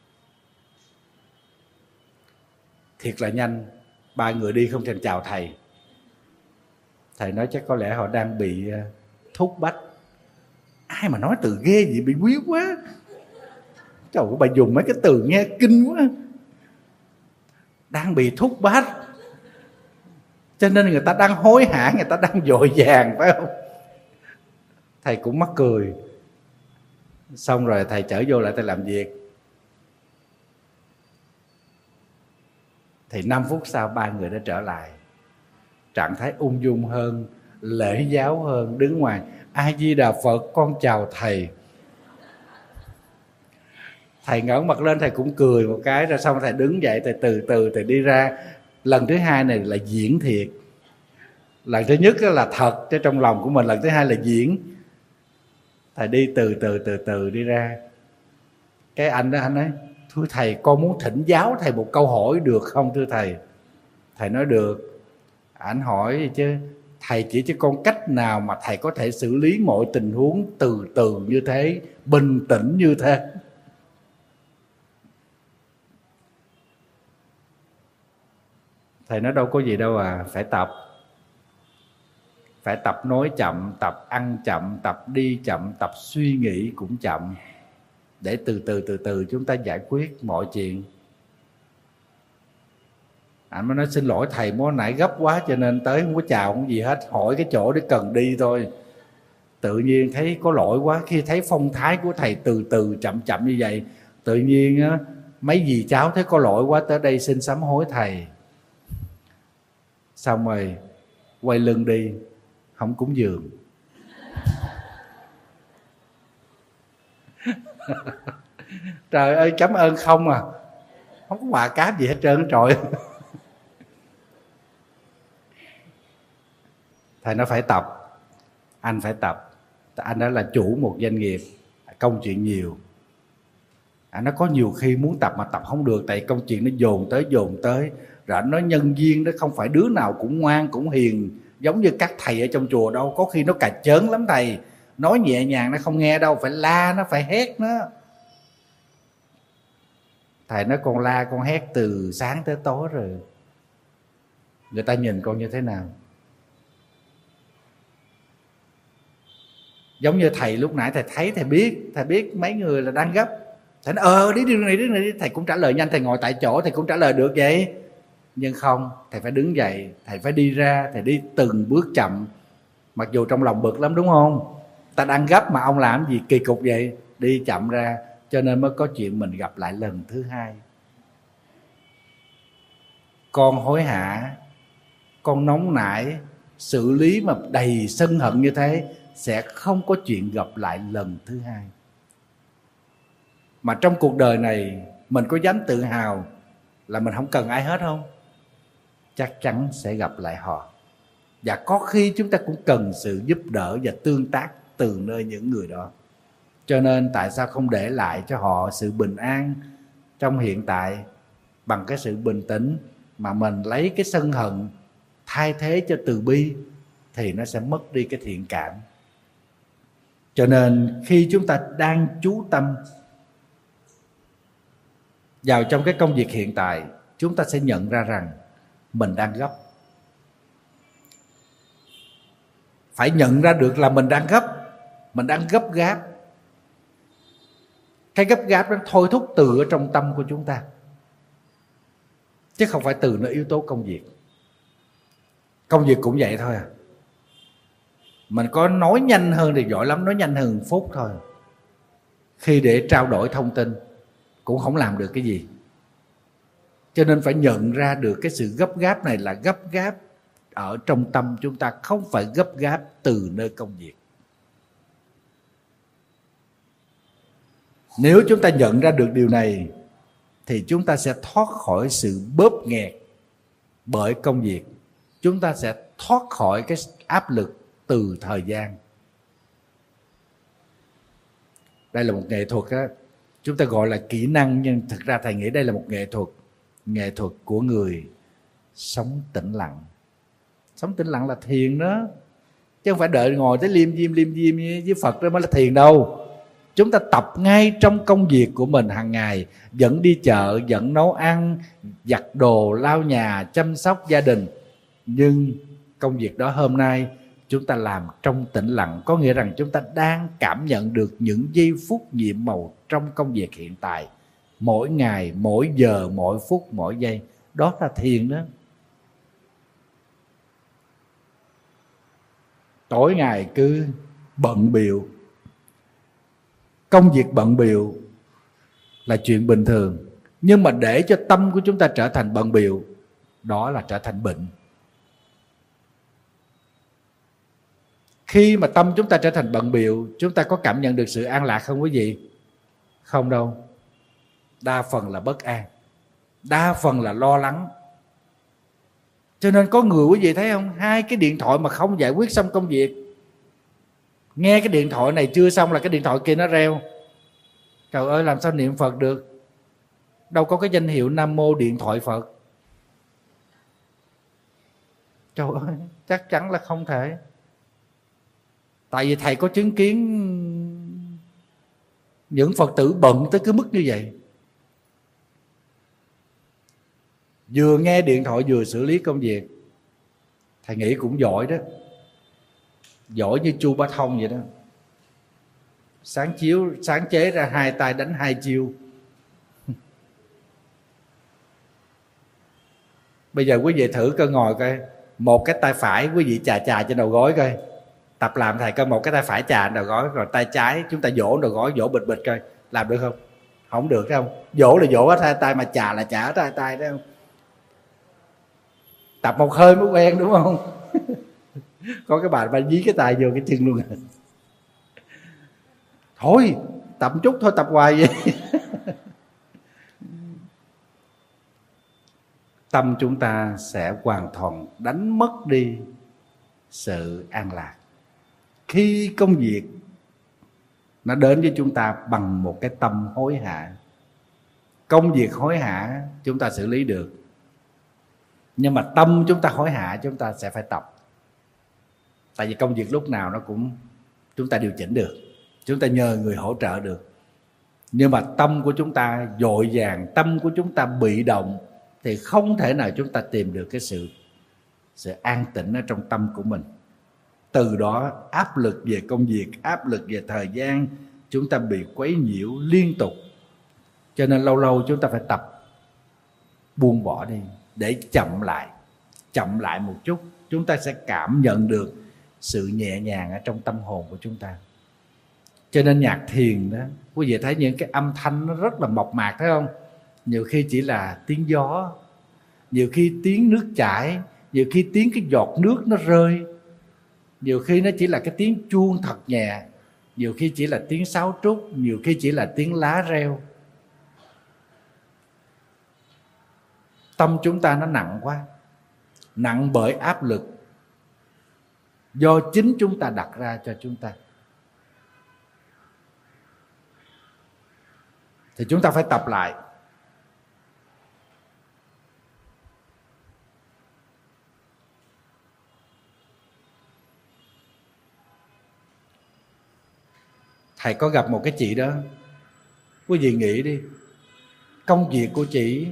Thiệt là nhanh. Ba người đi không thèm chào thầy. Thầy nói chắc có lẽ họ đang bị thúc bách. Ai mà nói từ ghê vậy, bị quý quá. Trời ơi, bà dùng mấy cái từ nghe kinh quá. Đang bị thúc bách, cho nên người ta đang hối hả, người ta đang vội vàng, phải không? Thầy cũng mắc cười. Xong rồi thầy trở vô lại thầy làm việc. Thì năm phút sau ba người đã trở lại, trạng thái ung dung hơn, lễ giáo hơn, đứng ngoài A Di Đà Phật, con chào thầy. Thầy ngẩng mặt lên, thầy cũng cười một cái. Rồi xong thầy đứng dậy, thầy từ từ thầy đi ra. Lần thứ hai này là diễn thiệt. Lần thứ nhất là thật chứ trong lòng của mình, lần thứ hai là diễn. Thầy đi từ từ từ từ đi ra. Cái anh đó anh nói, thưa thầy, con muốn thỉnh giáo thầy một câu hỏi được không thưa thầy? Thầy nói được. Anh hỏi chứ, thầy chỉ cho con cách nào mà thầy có thể xử lý mọi tình huống từ từ như thế, bình tĩnh như thế? Thầy nói đâu có gì đâu à, phải tập. Phải tập nói chậm, tập ăn chậm, tập đi chậm, tập suy nghĩ cũng chậm. Để từ từ từ từ chúng ta giải quyết mọi chuyện. Anh mới nói xin lỗi thầy, mới nãy gấp quá cho nên tới không có chào không gì hết, hỏi cái chỗ để cần đi thôi. Tự nhiên thấy có lỗi quá. Khi thấy phong thái của thầy từ từ chậm chậm như vậy, tự nhiên á, mấy dì cháu thấy có lỗi quá, tới đây xin sám hối thầy. Xong rồi quay lưng đi, không cúng dường. Trời ơi, cảm ơn không à, không có quà cáp gì hết trơn trời. Thầy nó phải tập, anh phải tập. Anh đã là chủ một doanh nghiệp, công chuyện nhiều. À, nó có nhiều khi muốn tập mà tập không được, tại công chuyện nó dồn tới dồn tới. Rồi anh nói nhân viên đó không phải đứa nào cũng ngoan cũng hiền giống như các thầy ở trong chùa đâu. Có khi nó cà chớn lắm thầy, nói nhẹ nhàng nó không nghe đâu, phải la nó, phải hét nó. Thầy nói con la con hét từ sáng tới tối rồi, người ta nhìn con như thế nào? Giống như thầy lúc nãy thầy thấy, thầy biết, thầy biết mấy người là đang gấp. Thầy nói ờ đi đi này đi này đi, thầy cũng trả lời nhanh, thầy ngồi tại chỗ thầy cũng trả lời được vậy. Nhưng không, thầy phải đứng dậy, thầy phải đi ra, thầy đi từng bước chậm. Mặc dù trong lòng bực lắm đúng không? Ta đang gấp mà ông làm gì kỳ cục vậy? Đi chậm ra, cho nên mới có chuyện mình gặp lại lần thứ hai. Con hối hả, con nóng nảy, xử lý mà đầy sân hận như thế, sẽ không có chuyện gặp lại lần thứ hai. Mà trong cuộc đời này mình có dám tự hào là mình không cần ai hết không? Chắc chắn sẽ gặp lại họ. Và có khi chúng ta cũng cần sự giúp đỡ và tương tác từ nơi những người đó. Cho nên tại sao không để lại cho họ sự bình an trong hiện tại bằng cái sự bình tĩnh, mà mình lấy cái sân hận thay thế cho từ bi thì nó sẽ mất đi cái thiện cảm. Cho nên khi chúng ta đang chú tâm vào trong cái công việc hiện tại, chúng ta sẽ nhận ra rằng mình đang gấp. Phải nhận ra được là mình đang gấp, mình đang gấp gáp. Cái gấp gáp nó thôi thúc từ ở trong tâm của chúng ta, chứ không phải từ nơi yếu tố công việc. Công việc cũng vậy thôi à. Mình có nói nhanh hơn thì giỏi lắm, nói nhanh hơn một phút thôi. Khi để trao đổi thông tin cũng không làm được cái gì. Cho nên phải nhận ra được cái sự gấp gáp này là gấp gáp ở trong tâm chúng ta, không phải gấp gáp từ nơi công việc. Nếu chúng ta nhận ra được điều này thì chúng ta sẽ thoát khỏi sự bóp nghẹt bởi công việc. Chúng ta sẽ thoát khỏi cái áp lực từ thời gian. Đây là một nghệ thuật á, chúng ta gọi là kỹ năng, nhưng thực ra thầy nghĩ đây là một nghệ thuật. Nghệ thuật của người sống tĩnh lặng. Sống tĩnh lặng là thiền đó, chứ không phải đợi ngồi tới liêm diêm liêm diêm với Phật đó mới là thiền đâu. Chúng ta tập ngay trong công việc của mình hàng ngày, dẫn đi chợ, dẫn nấu ăn, giặt đồ, lau nhà, chăm sóc gia đình. Nhưng công việc đó hôm nay chúng ta làm trong tĩnh lặng, có nghĩa rằng chúng ta đang cảm nhận được những giây phút nhiệm màu trong công việc hiện tại. Mỗi ngày, mỗi giờ, mỗi phút, mỗi giây. Đó là thiền đó. Tối ngày cứ bận bịu, công việc bận bịu là chuyện bình thường. Nhưng mà để cho tâm của chúng ta trở thành bận bịu, đó là trở thành bệnh. Khi mà tâm chúng ta trở thành bận bịu, chúng ta có cảm nhận được sự an lạc không quý vị? Không đâu. Đa phần là bất an, đa phần là lo lắng. Cho nên có người quý vị thấy không, hai cái điện thoại mà không giải quyết xong công việc, nghe cái điện thoại này chưa xong là cái điện thoại kia nó reo. Trời ơi, làm sao niệm Phật được? Đâu có cái danh hiệu Nam Mô Điện Thoại Phật. Trời ơi, chắc chắn là không thể. Tại vì thầy có chứng kiến những Phật tử bận tới cái mức như vậy, vừa nghe điện thoại vừa xử lý công việc. Thầy nghĩ cũng giỏi đó, giỏi như Chu Bá Thông vậy đó. Sáng chiếu sáng chế ra hai tay đánh hai chiêu. Bây giờ quý vị thử coi, ngồi coi, một cái tay phải quý vị chà chà trên đầu gối coi. Tập làm thầy coi, một cái tay phải chà đầu gối, rồi tay trái chúng ta vỗ đầu gối, vỗ bịch bịch coi, làm được không? Không được thấy không? Vỗ là vỗ hết hai tay, mà chà là chà hết hai tay, thấy không? Tập một hơi mới quen, đúng không? Có cái bà bà dí cái tay vô cái chân luôn. Thôi tập chút thôi, tập hoài vậy. Tâm chúng ta sẽ hoàn toàn đánh mất đi sự an lạc. Khi công việc nó đến với chúng ta bằng một cái tâm hối hả, công việc hối hả chúng ta xử lý được, nhưng mà tâm chúng ta hối hả chúng ta sẽ phải tập. Tại vì công việc lúc nào nó cũng chúng ta điều chỉnh được, chúng ta nhờ người hỗ trợ được. Nhưng mà tâm của chúng ta vội vàng, tâm của chúng ta bị động, thì không thể nào chúng ta tìm được cái sự sự an tĩnh ở trong tâm của mình. Từ đó áp lực về công việc, áp lực về thời gian, chúng ta bị quấy nhiễu liên tục. Cho nên lâu lâu chúng ta phải tập buông bỏ đi, để chậm lại, chậm lại một chút, chúng ta sẽ cảm nhận được sự nhẹ nhàng ở trong tâm hồn của chúng ta. Cho nên nhạc thiền đó, quý vị thấy những cái âm thanh nó rất là mộc mạc, thấy không? Nhiều khi chỉ là tiếng gió, nhiều khi tiếng nước chảy, nhiều khi tiếng cái giọt nước nó rơi, nhiều khi nó chỉ là cái tiếng chuông thật nhẹ, nhiều khi chỉ là tiếng sáo trúc, nhiều khi chỉ là tiếng lá reo. Tâm chúng ta nó nặng quá, nặng bởi áp lực do chính chúng ta đặt ra cho chúng ta. Thì chúng ta phải tập lại. Thầy có gặp một cái chị đó, quý vị nghĩ đi, công việc của chị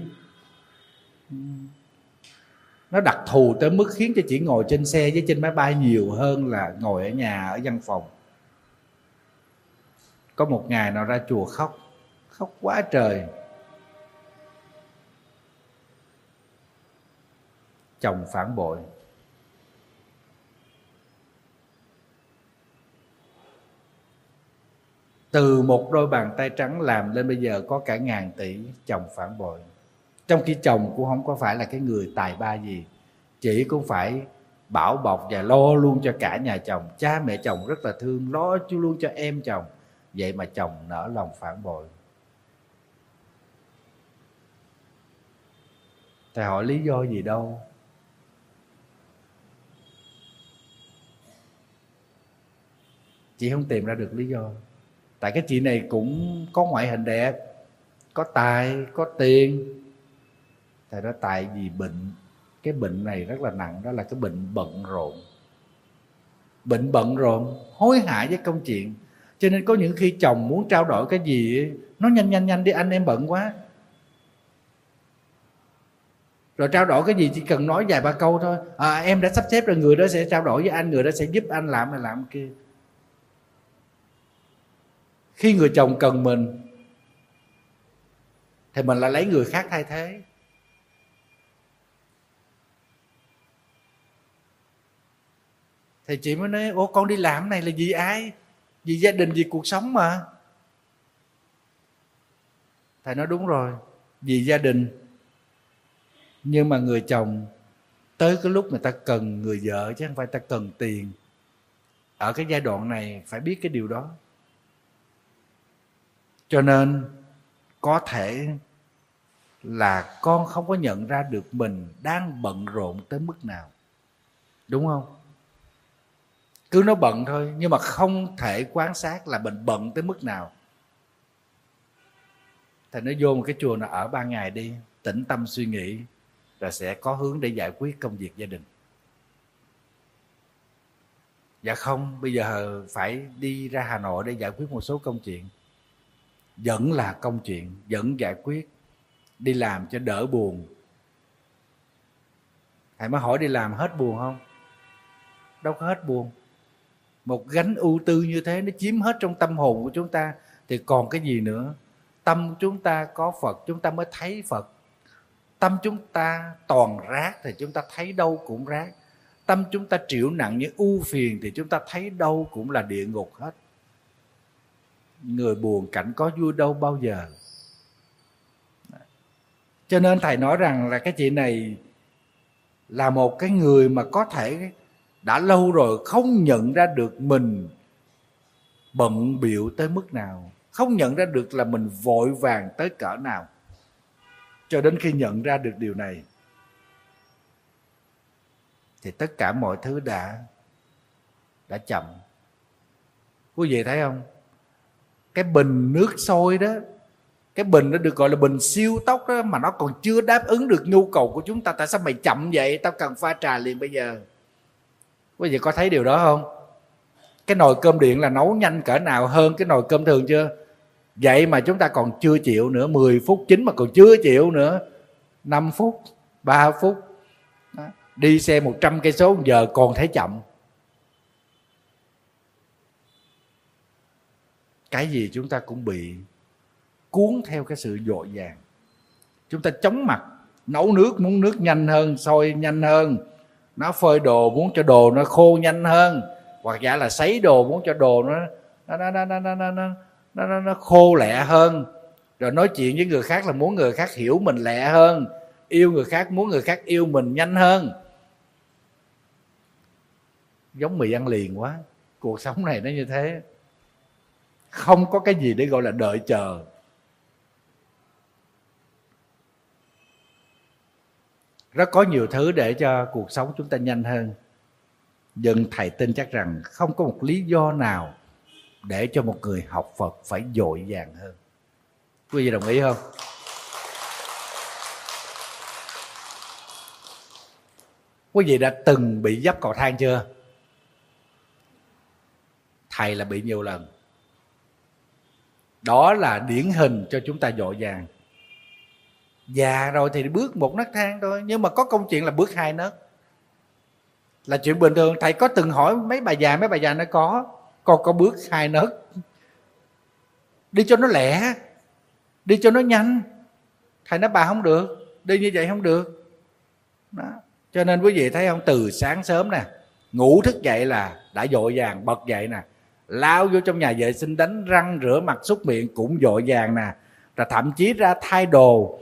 nó đặc thù tới mức khiến cho chị ngồi trên xe với trên máy bay nhiều hơn là ngồi ở nhà, ở văn phòng. Có một ngày nào ra chùa khóc, khóc quá trời. Chồng phản bội. Từ một đôi bàn tay trắng làm lên bây giờ có cả ngàn tỷ, chồng phản bội. Trong khi chồng cũng không có phải là cái người tài ba gì, chỉ cũng phải bảo bọc và lo luôn cho cả nhà chồng. Cha mẹ chồng rất là thương, lo chú luôn cho em chồng. Vậy mà chồng nỡ lòng phản bội. Thầy hỏi lý do gì đâu? Chị không tìm ra được lý do. Tại cái chị này cũng có ngoại hình đẹp, có tài, có tiền. Thầy nói tại vì bệnh, cái bệnh này rất là nặng, đó là cái bệnh bận rộn. Bệnh bận rộn, hối hả với công chuyện. Cho nên có những khi chồng muốn trao đổi cái gì, nó nhanh nhanh nhanh đi anh, em bận quá. Rồi trao đổi cái gì chỉ cần nói vài ba câu thôi, à, em đã sắp xếp rồi, người đó sẽ trao đổi với anh, người đó sẽ giúp anh làm này làm kia. Khi người chồng cần mình thì mình lại lấy người khác thay thế. Thì chị mới nói, ủa con đi làm này là vì ai? Vì gia đình, vì cuộc sống mà. Thầy nói đúng rồi, vì gia đình. Nhưng mà người chồng tới cái lúc người ta cần người vợ, chứ không phải ta cần tiền. Ở cái giai đoạn này phải biết cái điều đó. Cho nên có thể là con không có nhận ra được mình đang bận rộn tới mức nào. Đúng không? Cứ nói bận thôi, nhưng mà không thể quan sát là mình bận tới mức nào. Thầy nói vô một cái chùa nào ở ba ngày đi, tĩnh tâm suy nghĩ, rồi sẽ có hướng để giải quyết công việc gia đình. Dạ không, bây giờ phải đi ra Hà Nội để giải quyết một số công chuyện. Vẫn là công chuyện, vẫn giải quyết. Đi làm cho đỡ buồn. Thầy mới hỏi đi làm hết buồn không? Đâu có hết buồn. Một gánh ưu tư như thế nó chiếm hết trong tâm hồn của chúng ta thì còn cái gì nữa? Tâm chúng ta có Phật chúng ta mới thấy Phật. Tâm chúng ta toàn rác thì chúng ta thấy đâu cũng rác. Tâm chúng ta chịu nặng những ưu phiền thì chúng ta thấy đâu cũng là địa ngục hết. Người buồn cảnh có vui đâu bao giờ. Cho nên thầy nói rằng là cái chị này là một cái người mà có thể đã lâu rồi không nhận ra được mình bận bịu tới mức nào, không nhận ra được là mình vội vàng tới cỡ nào. Cho đến khi nhận ra được điều này thì tất cả mọi thứ đã đã chậm. Quý vị thấy không? Cái bình nước sôi đó, cái bình đó được gọi là bình siêu tốc đó, mà nó còn chưa đáp ứng được nhu cầu của chúng ta. Tại sao mày chậm vậy? Tao cần pha trà liền bây giờ. Quý vị có thấy điều đó không? Cái nồi cơm điện là nấu nhanh cỡ nào hơn cái nồi cơm thường chưa? Vậy mà chúng ta còn chưa chịu nữa. Mười phút chín mà còn chưa chịu nữa. Năm phút, ba phút đó. Đi xe một trăm cây số giờ còn thấy chậm. Cái gì chúng ta cũng bị cuốn theo cái sự vội vàng. Chúng ta chóng mặt, nấu nước muốn nước nhanh hơn, sôi nhanh hơn, nó phơi đồ muốn cho đồ nó khô nhanh hơn, hoặc giả là sấy đồ muốn cho đồ nó nó nó nó nó nó nó, nó, nó, nó khô lẹ hơn. Rồi nói chuyện với người khác là muốn người khác hiểu mình lẹ hơn, yêu người khác muốn người khác yêu mình nhanh hơn. Giống mì ăn liền quá. Cuộc sống này nó như thế. Không có cái gì để gọi là đợi chờ. Rất có nhiều thứ để cho cuộc sống chúng ta nhanh hơn. Nhưng thầy tin chắc rằng không có một lý do nào để cho một người học Phật phải vội vàng hơn. Quý vị đồng ý không? Quý vị đã từng bị dấp cầu thang chưa? Thầy là bị nhiều lần. Đó là điển hình cho chúng ta vội vàng. Già rồi thì bước một nấc thang thôi. Nhưng mà có công chuyện là bước hai nấc là chuyện bình thường. Thầy có từng hỏi mấy bà già, mấy bà già nói có. Con có bước hai nấc. Đi cho nó lẹ, đi cho nó nhanh. Thầy nói bà không được, đi như vậy không được đó. Cho nên quý vị thấy không? Từ sáng sớm nè, ngủ thức dậy là đã vội vàng bật dậy nè, lao vô trong nhà vệ sinh đánh răng rửa mặt súc miệng cũng vội vàng nè, rồi thậm chí ra thay đồ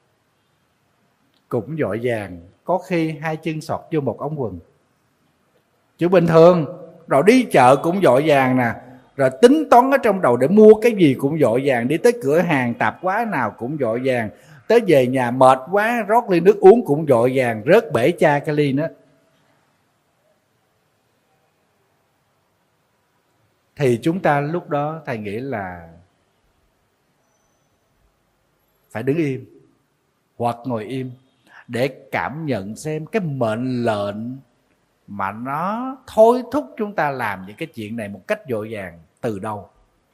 cũng vội vàng. Có khi hai chân sọt vô một ống quần, chứ bình thường. Rồi đi chợ cũng vội vàng nè, rồi tính toán ở trong đầu để mua cái gì cũng vội vàng. Đi tới cửa hàng tạp hóa nào cũng vội vàng. Tới về nhà mệt quá rót ly nước uống cũng vội vàng, rớt bể cha cái ly nữa. Thì chúng ta lúc đó thầy nghĩ là phải đứng im hoặc ngồi im để cảm nhận xem cái mệnh lệnh mà nó thôi thúc chúng ta làm những cái chuyện này một cách vội vàng từ đâu.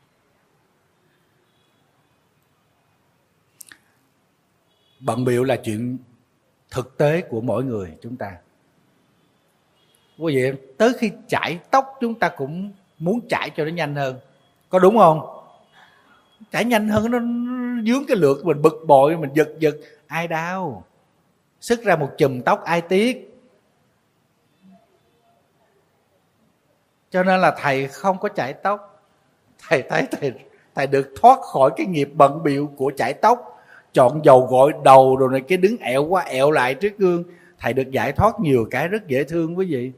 Bận bịu là chuyện thực tế của mỗi người chúng ta. Quý vị, tới khi chải tóc chúng ta cũng muốn chải cho nó nhanh hơn, có đúng không? Chải nhanh hơn nó dướng cái lượt, mình bực bội, mình giật giật, ai đau? Sức ra một chùm tóc ai tiếc? Cho nên là thầy không có chải tóc. Thầy thấy thầy, thầy được thoát khỏi cái nghiệp bận bịu của chải tóc, chọn dầu gội đầu rồi này cái đứng ẹo qua ẹo lại trước gương. Thầy được giải thoát nhiều cái rất dễ thương quý vị.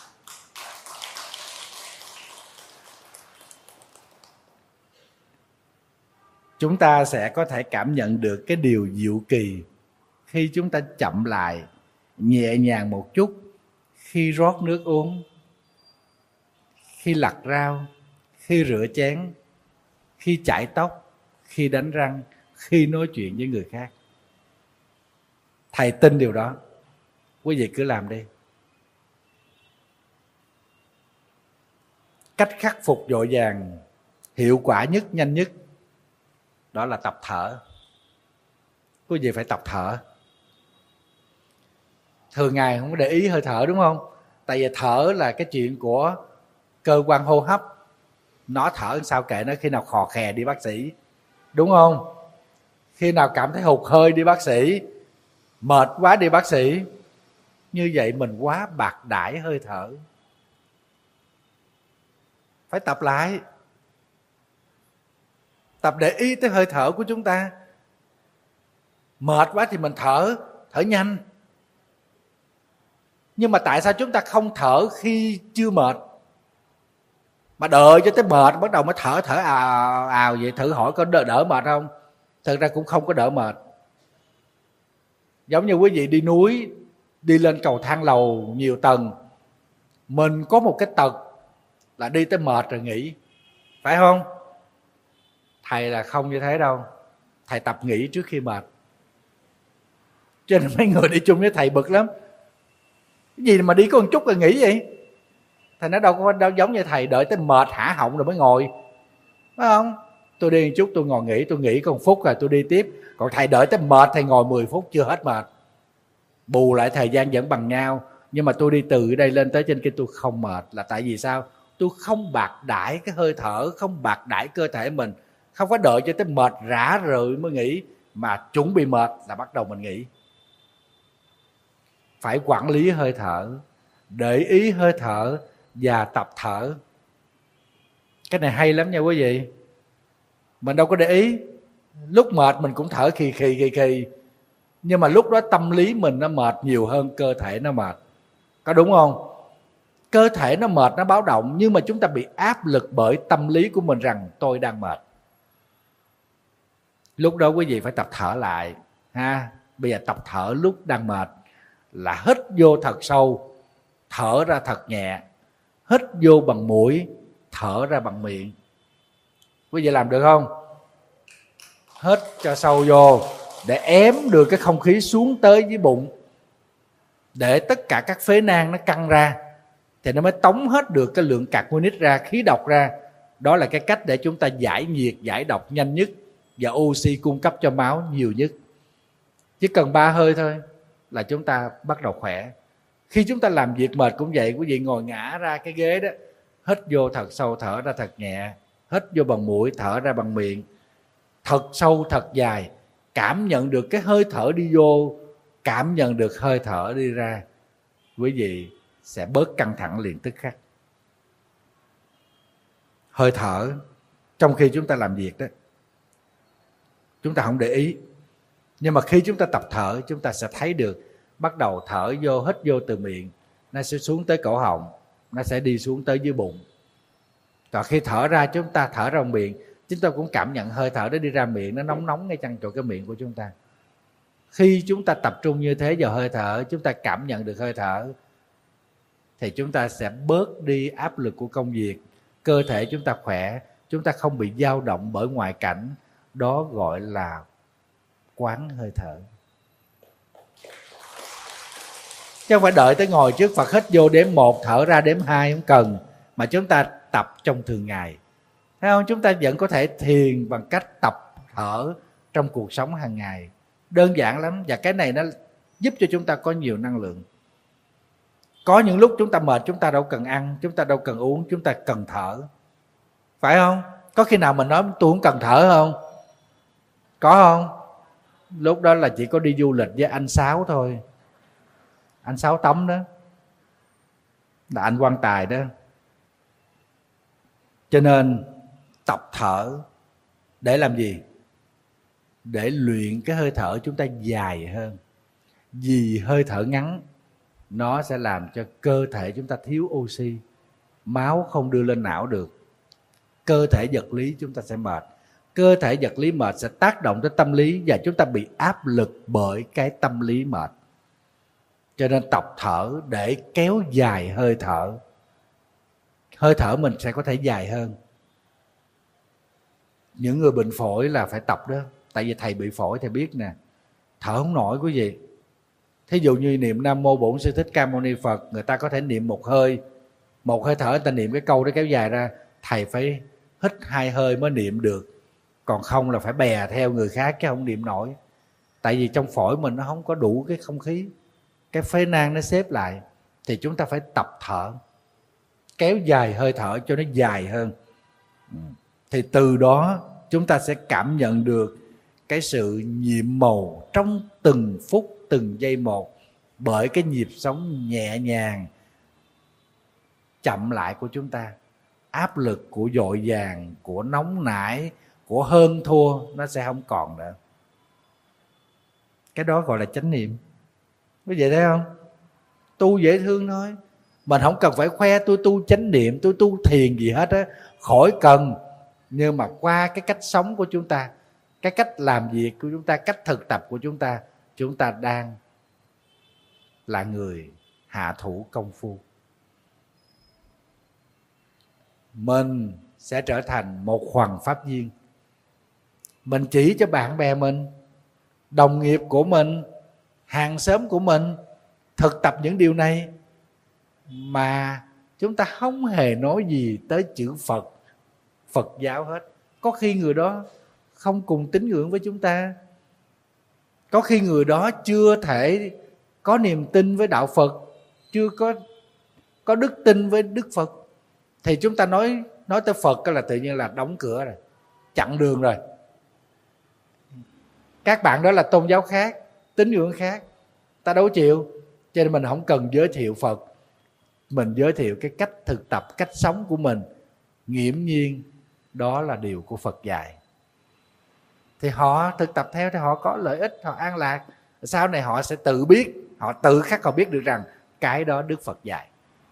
Chúng ta sẽ có thể cảm nhận được cái điều diệu kỳ khi chúng ta chậm lại, nhẹ nhàng một chút, khi rót nước uống, khi lặt rau, khi rửa chén, khi chải tóc, khi đánh răng, khi nói chuyện với người khác. Thầy tin điều đó. Quý vị cứ làm đi. Cách khắc phục vội vàng hiệu quả nhất, nhanh nhất, đó là tập thở. Quý vị phải tập thở. Thường ngày không có để ý hơi thở đúng không? Tại vì thở là cái chuyện của cơ quan hô hấp. Nó thở sao kệ nó, khi nào khò khè đi bác sĩ, đúng không? Khi nào cảm thấy hụt hơi đi bác sĩ, mệt quá đi bác sĩ. Như vậy mình quá bạc đãi hơi thở. Phải tập lại. Tập để ý tới hơi thở của chúng ta. Mệt quá thì mình thở, thở nhanh. Nhưng mà tại sao chúng ta không thở khi chưa mệt, mà đợi cho tới mệt bắt đầu mới thở thở ào ào vậy? Thử hỏi có đỡ, đỡ mệt không? Thực ra cũng không có đỡ mệt. Giống như quý vị đi núi, đi lên cầu thang lầu nhiều tầng, mình có một cái tật là đi tới mệt rồi nghỉ, phải không? Thầy là không như thế đâu. Thầy tập nghỉ trước khi mệt. Cho nên mấy người đi chung với thầy bực lắm. Cái gì mà đi có một chút rồi nghỉ vậy? Thầy nói đâu có đâu giống như thầy đợi tới mệt hả họng rồi mới ngồi, phải không? Tôi đi một chút tôi ngồi nghỉ, tôi nghỉ có một phút rồi tôi đi tiếp. Còn thầy đợi tới mệt thầy ngồi mười phút chưa hết mệt. Bù lại thời gian vẫn bằng nhau. Nhưng mà tôi đi từ đây lên tới trên kia tôi không mệt. Là tại vì sao? Tôi không bạc đãi cái hơi thở, không bạc đãi cơ thể mình. Không phải đợi cho tới mệt rã rời mới nghỉ, mà chuẩn bị mệt là bắt đầu mình nghỉ. Phải quản lý hơi thở, để ý hơi thở và tập thở. Cái này hay lắm nha quý vị. Mình đâu có để ý. Lúc mệt mình cũng thở khì khì khì khì, nhưng mà lúc đó tâm lý mình nó mệt nhiều hơn cơ thể nó mệt. Có đúng không? Cơ thể nó mệt, nó báo động, nhưng mà chúng ta bị áp lực bởi tâm lý của mình rằng tôi đang mệt. Lúc đó quý vị phải tập thở lại ha. Bây giờ tập thở lúc đang mệt là hít vô thật sâu, thở ra thật nhẹ. Hít vô bằng mũi, thở ra bằng miệng. Quý vị làm được không? Hít cho sâu vô để ém được cái không khí xuống tới dưới bụng, để tất cả các phế nang nó căng ra, thì nó mới tống hết được cái lượng carbonic ra, khí độc ra. Đó là cái cách để chúng ta giải nhiệt, giải độc nhanh nhất và oxy cung cấp cho máu nhiều nhất. Chỉ cần ba hơi thôi là chúng ta bắt đầu khỏe. Khi chúng ta làm việc mệt cũng vậy, quý vị ngồi ngã ra cái ghế đó, hít vô thật sâu, thở ra thật nhẹ. Hít vô bằng mũi, thở ra bằng miệng. Thật sâu, thật dài. Cảm nhận được cái hơi thở đi vô, cảm nhận được hơi thở đi ra. Quý vị sẽ bớt căng thẳng liền tức khắc. Hơi thở trong khi chúng ta làm việc đó, chúng ta không để ý. Nhưng mà khi chúng ta tập thở, chúng ta sẽ thấy được. Bắt đầu thở vô, hít vô từ miệng, nó sẽ xuống tới cổ họng, nó sẽ đi xuống tới dưới bụng. Còn khi thở ra, chúng ta thở ra bằng miệng, chúng ta cũng cảm nhận hơi thở đó đi ra miệng, nó nóng nóng ngay trong chỗ cái miệng của chúng ta. Khi chúng ta tập trung như thế vào hơi thở, chúng ta cảm nhận được hơi thở, thì chúng ta sẽ bớt đi áp lực của công việc. Cơ thể chúng ta khỏe, chúng ta không bị dao động bởi ngoại cảnh. Đó gọi là quán hơi thở. Chứ không phải đợi tới ngồi trước Phật hít vô đếm một, thở ra đếm hai, không cần. Mà chúng ta tập trong thường ngày. Thấy không? Chúng ta vẫn có thể thiền bằng cách tập thở trong cuộc sống hàng ngày. Đơn giản lắm. Và cái này nó giúp cho chúng ta có nhiều năng lượng. Có những lúc chúng ta mệt, chúng ta đâu cần ăn, chúng ta đâu cần uống, chúng ta cần thở. Phải không? Có khi nào mình nói tôi không cần thở không? Có không? Lúc đó là chỉ có đi du lịch với anh Sáu thôi. Anh Sáu Tấm đó, là anh quan tài đó. Cho nên tập thở để làm gì? Để luyện cái hơi thở chúng ta dài hơn. Vì hơi thở ngắn nó sẽ làm cho cơ thể chúng ta thiếu oxy, máu không đưa lên não được, cơ thể vật lý chúng ta sẽ mệt. Cơ thể vật lý mệt sẽ tác động tới tâm lý, và chúng ta bị áp lực bởi cái tâm lý mệt. Cho nên tập thở để kéo dài hơi thở. Hơi thở mình sẽ có thể dài hơn. Những người bệnh phổi là phải tập đó. Tại vì thầy bị phổi thầy biết nè, thở không nổi quý vị. Thí dụ như niệm Nam Mô Bổn Sư Thích Ca Mâu Ni Phật, người ta có thể niệm một hơi, một hơi thở người ta niệm cái câu đó kéo dài ra. Thầy phải hít hai hơi mới niệm được. Còn không là phải bè theo người khác chứ không niệm nổi. Tại vì trong phổi mình nó không có đủ cái không khí, cái phế nang nó xếp lại. Thì chúng ta phải tập thở, kéo dài hơi thở cho nó dài hơn. Thì từ đó chúng ta sẽ cảm nhận được cái sự nhiệm màu trong từng phút, từng giây một, bởi cái nhịp sống nhẹ nhàng, chậm lại của chúng ta. Áp lực của vội vàng, của nóng nảy, của hơn thua nó sẽ không còn nữa. Cái đó gọi là chánh niệm. Quý vị thấy không? tu dễ thương thôi. Mình không cần phải khoe tôi tu chánh niệm, tôi tu thiền gì hết á, khỏi cần. Nhưng mà qua cái cách sống của chúng ta, cái cách làm việc của chúng ta, cách thực tập của chúng ta, chúng ta đang là người hạ thủ công phu. Mình sẽ trở thành một hoằng pháp viên. Mình chỉ cho bạn bè mình, đồng nghiệp của mình, hàng xóm của mình thực tập những điều này, mà chúng ta không hề nói gì tới chữ Phật, Phật giáo hết. Có khi người đó không cùng tín ngưỡng với chúng ta, có khi người đó chưa thể có niềm tin với đạo Phật, chưa có có đức tin với Đức Phật, thì chúng ta nói nói tới Phật là tự nhiên là đóng cửa rồi, chặn đường rồi. Các bạn đó là tôn giáo khác, tín ngưỡng khác, ta đâu chịu. Cho nên mình không cần giới thiệu Phật, mình giới thiệu cái cách thực tập, cách sống của mình. Nghiễm nhiên đó là điều của Phật dạy, thì họ thực tập theo thì họ có lợi ích, họ an lạc. Sau này họ sẽ tự biết, họ tự khắc họ biết được rằng cái đó Đức Phật dạy.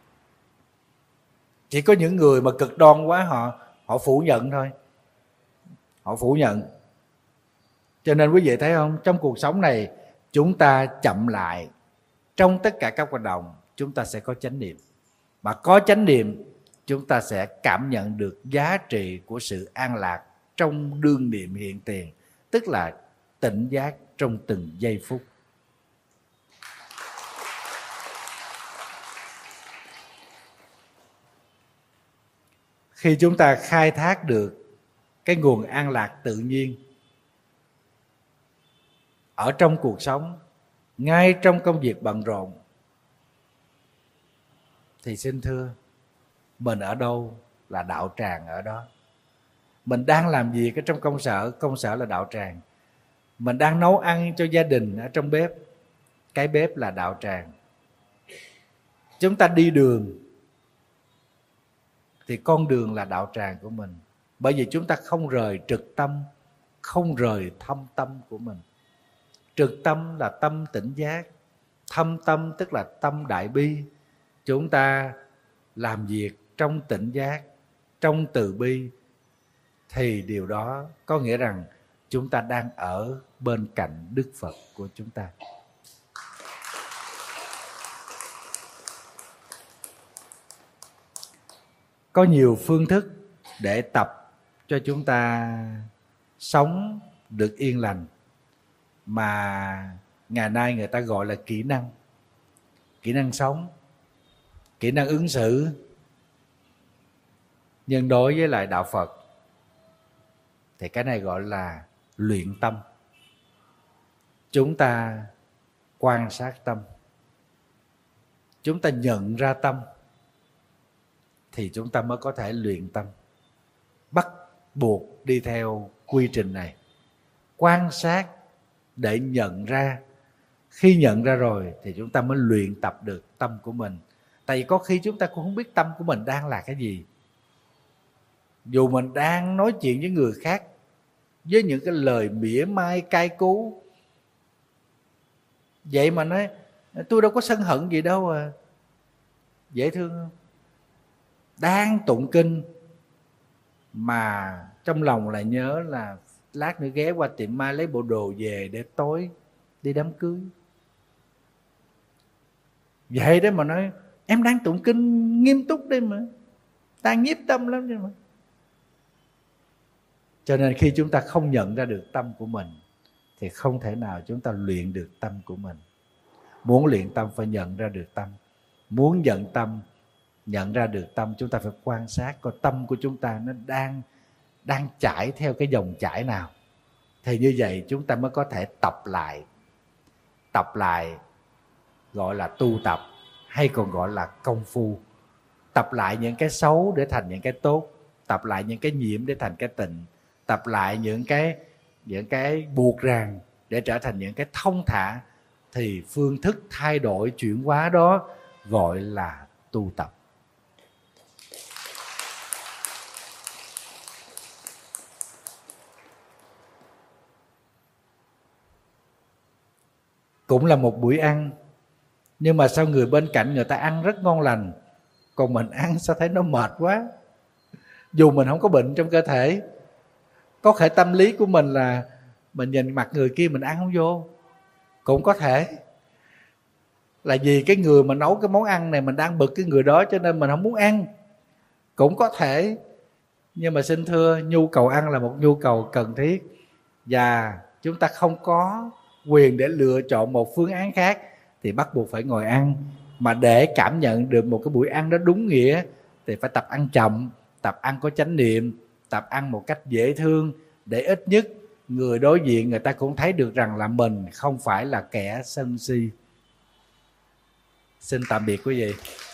Chỉ có những người mà cực đoan quá, họ họ phủ nhận thôi, họ phủ nhận. Cho nên quý vị thấy không, trong cuộc sống này chúng ta chậm lại, trong tất cả các hoạt động chúng ta sẽ có chánh niệm. Mà có chánh niệm, chúng ta sẽ cảm nhận được giá trị của sự an lạc trong đương niệm hiện tiền, tức là tỉnh giác trong từng giây phút. Khi chúng ta khai thác được cái nguồn an lạc tự nhiên ở trong cuộc sống, ngay trong công việc bận rộn, thì xin thưa, mình ở đâu là đạo tràng ở đó. Mình đang làm việc ở trong công sở, công sở là đạo tràng. Mình đang nấu ăn cho gia đình ở trong bếp, cái bếp là đạo tràng. Chúng ta đi đường thì con đường là đạo tràng của mình. Bởi vì chúng ta không rời trực tâm, không rời thâm tâm của mình. Trực tâm là tâm tỉnh giác, thâm tâm tức là tâm đại bi. Chúng ta làm việc trong tỉnh giác, trong từ bi, thì điều đó có nghĩa rằng chúng ta đang ở bên cạnh Đức Phật của chúng ta. Có nhiều phương thức để tập cho chúng ta sống được yên lành, mà ngày nay người ta gọi là kỹ năng. Kỹ năng sống, kỹ năng ứng xử. Nhưng đối với lại đạo Phật thì cái này gọi là luyện tâm. Chúng ta quan sát tâm, chúng ta nhận ra tâm, thì chúng ta mới có thể luyện tâm. Bắt buộc đi theo quy trình này. Quan sát để nhận ra. Khi nhận ra rồi thì chúng ta mới luyện tập được tâm của mình. Tại vì có khi chúng ta cũng không biết tâm của mình đang là cái gì. Dù mình đang nói chuyện với người khác với những cái lời mỉa mai cay cú, vậy mà nói tôi đâu có sân hận gì đâu à. Dễ thương không? Đang tụng kinh mà trong lòng lại nhớ là lát nữa ghé qua tiệm mai lấy bộ đồ về để tối đi đám cưới. Vậy đó mà nói em đang tụng kinh nghiêm túc đây mà, đang nhiếp tâm lắm chứ mà. Cho nên khi chúng ta không nhận ra được tâm của mình thì không thể nào chúng ta luyện được tâm của mình. Muốn luyện tâm phải nhận ra được tâm. Muốn nhận tâm, nhận ra được tâm, chúng ta phải quan sát coi tâm của chúng ta nó đang đang chảy theo cái dòng chảy nào. Thì như vậy chúng ta mới có thể tập lại. Tập lại gọi là tu tập, hay còn gọi là công phu. Tập lại những cái xấu để thành những cái tốt, tập lại những cái nhiễm để thành cái tịnh, tập lại những cái những cái buộc ràng để trở thành những cái thông thả, thì phương thức thay đổi chuyển hóa đó gọi là tu tập. Cũng là một buổi ăn, Nhưng mà sao người bên cạnh người ta ăn rất ngon lành, còn mình ăn sao thấy nó mệt quá. Dù mình không có bệnh trong cơ thể, có thể tâm lý của mình là mình nhìn mặt người kia mình ăn không vô. Cũng có thể là vì cái người mà nấu cái món ăn này mình đang bực cái người đó cho nên mình không muốn ăn. Cũng có thể. Nhưng mà xin thưa, nhu cầu ăn là một nhu cầu cần thiết, và chúng ta không có quyền để lựa chọn một phương án khác thì bắt buộc phải ngồi ăn. Mà để cảm nhận được một cái buổi ăn đó đúng nghĩa thì phải tập ăn chậm, tập ăn có chánh niệm, tập ăn một cách dễ thương, để ít nhất người đối diện người ta cũng thấy được rằng là mình không phải là kẻ sân si. Xin tạm biệt quý vị.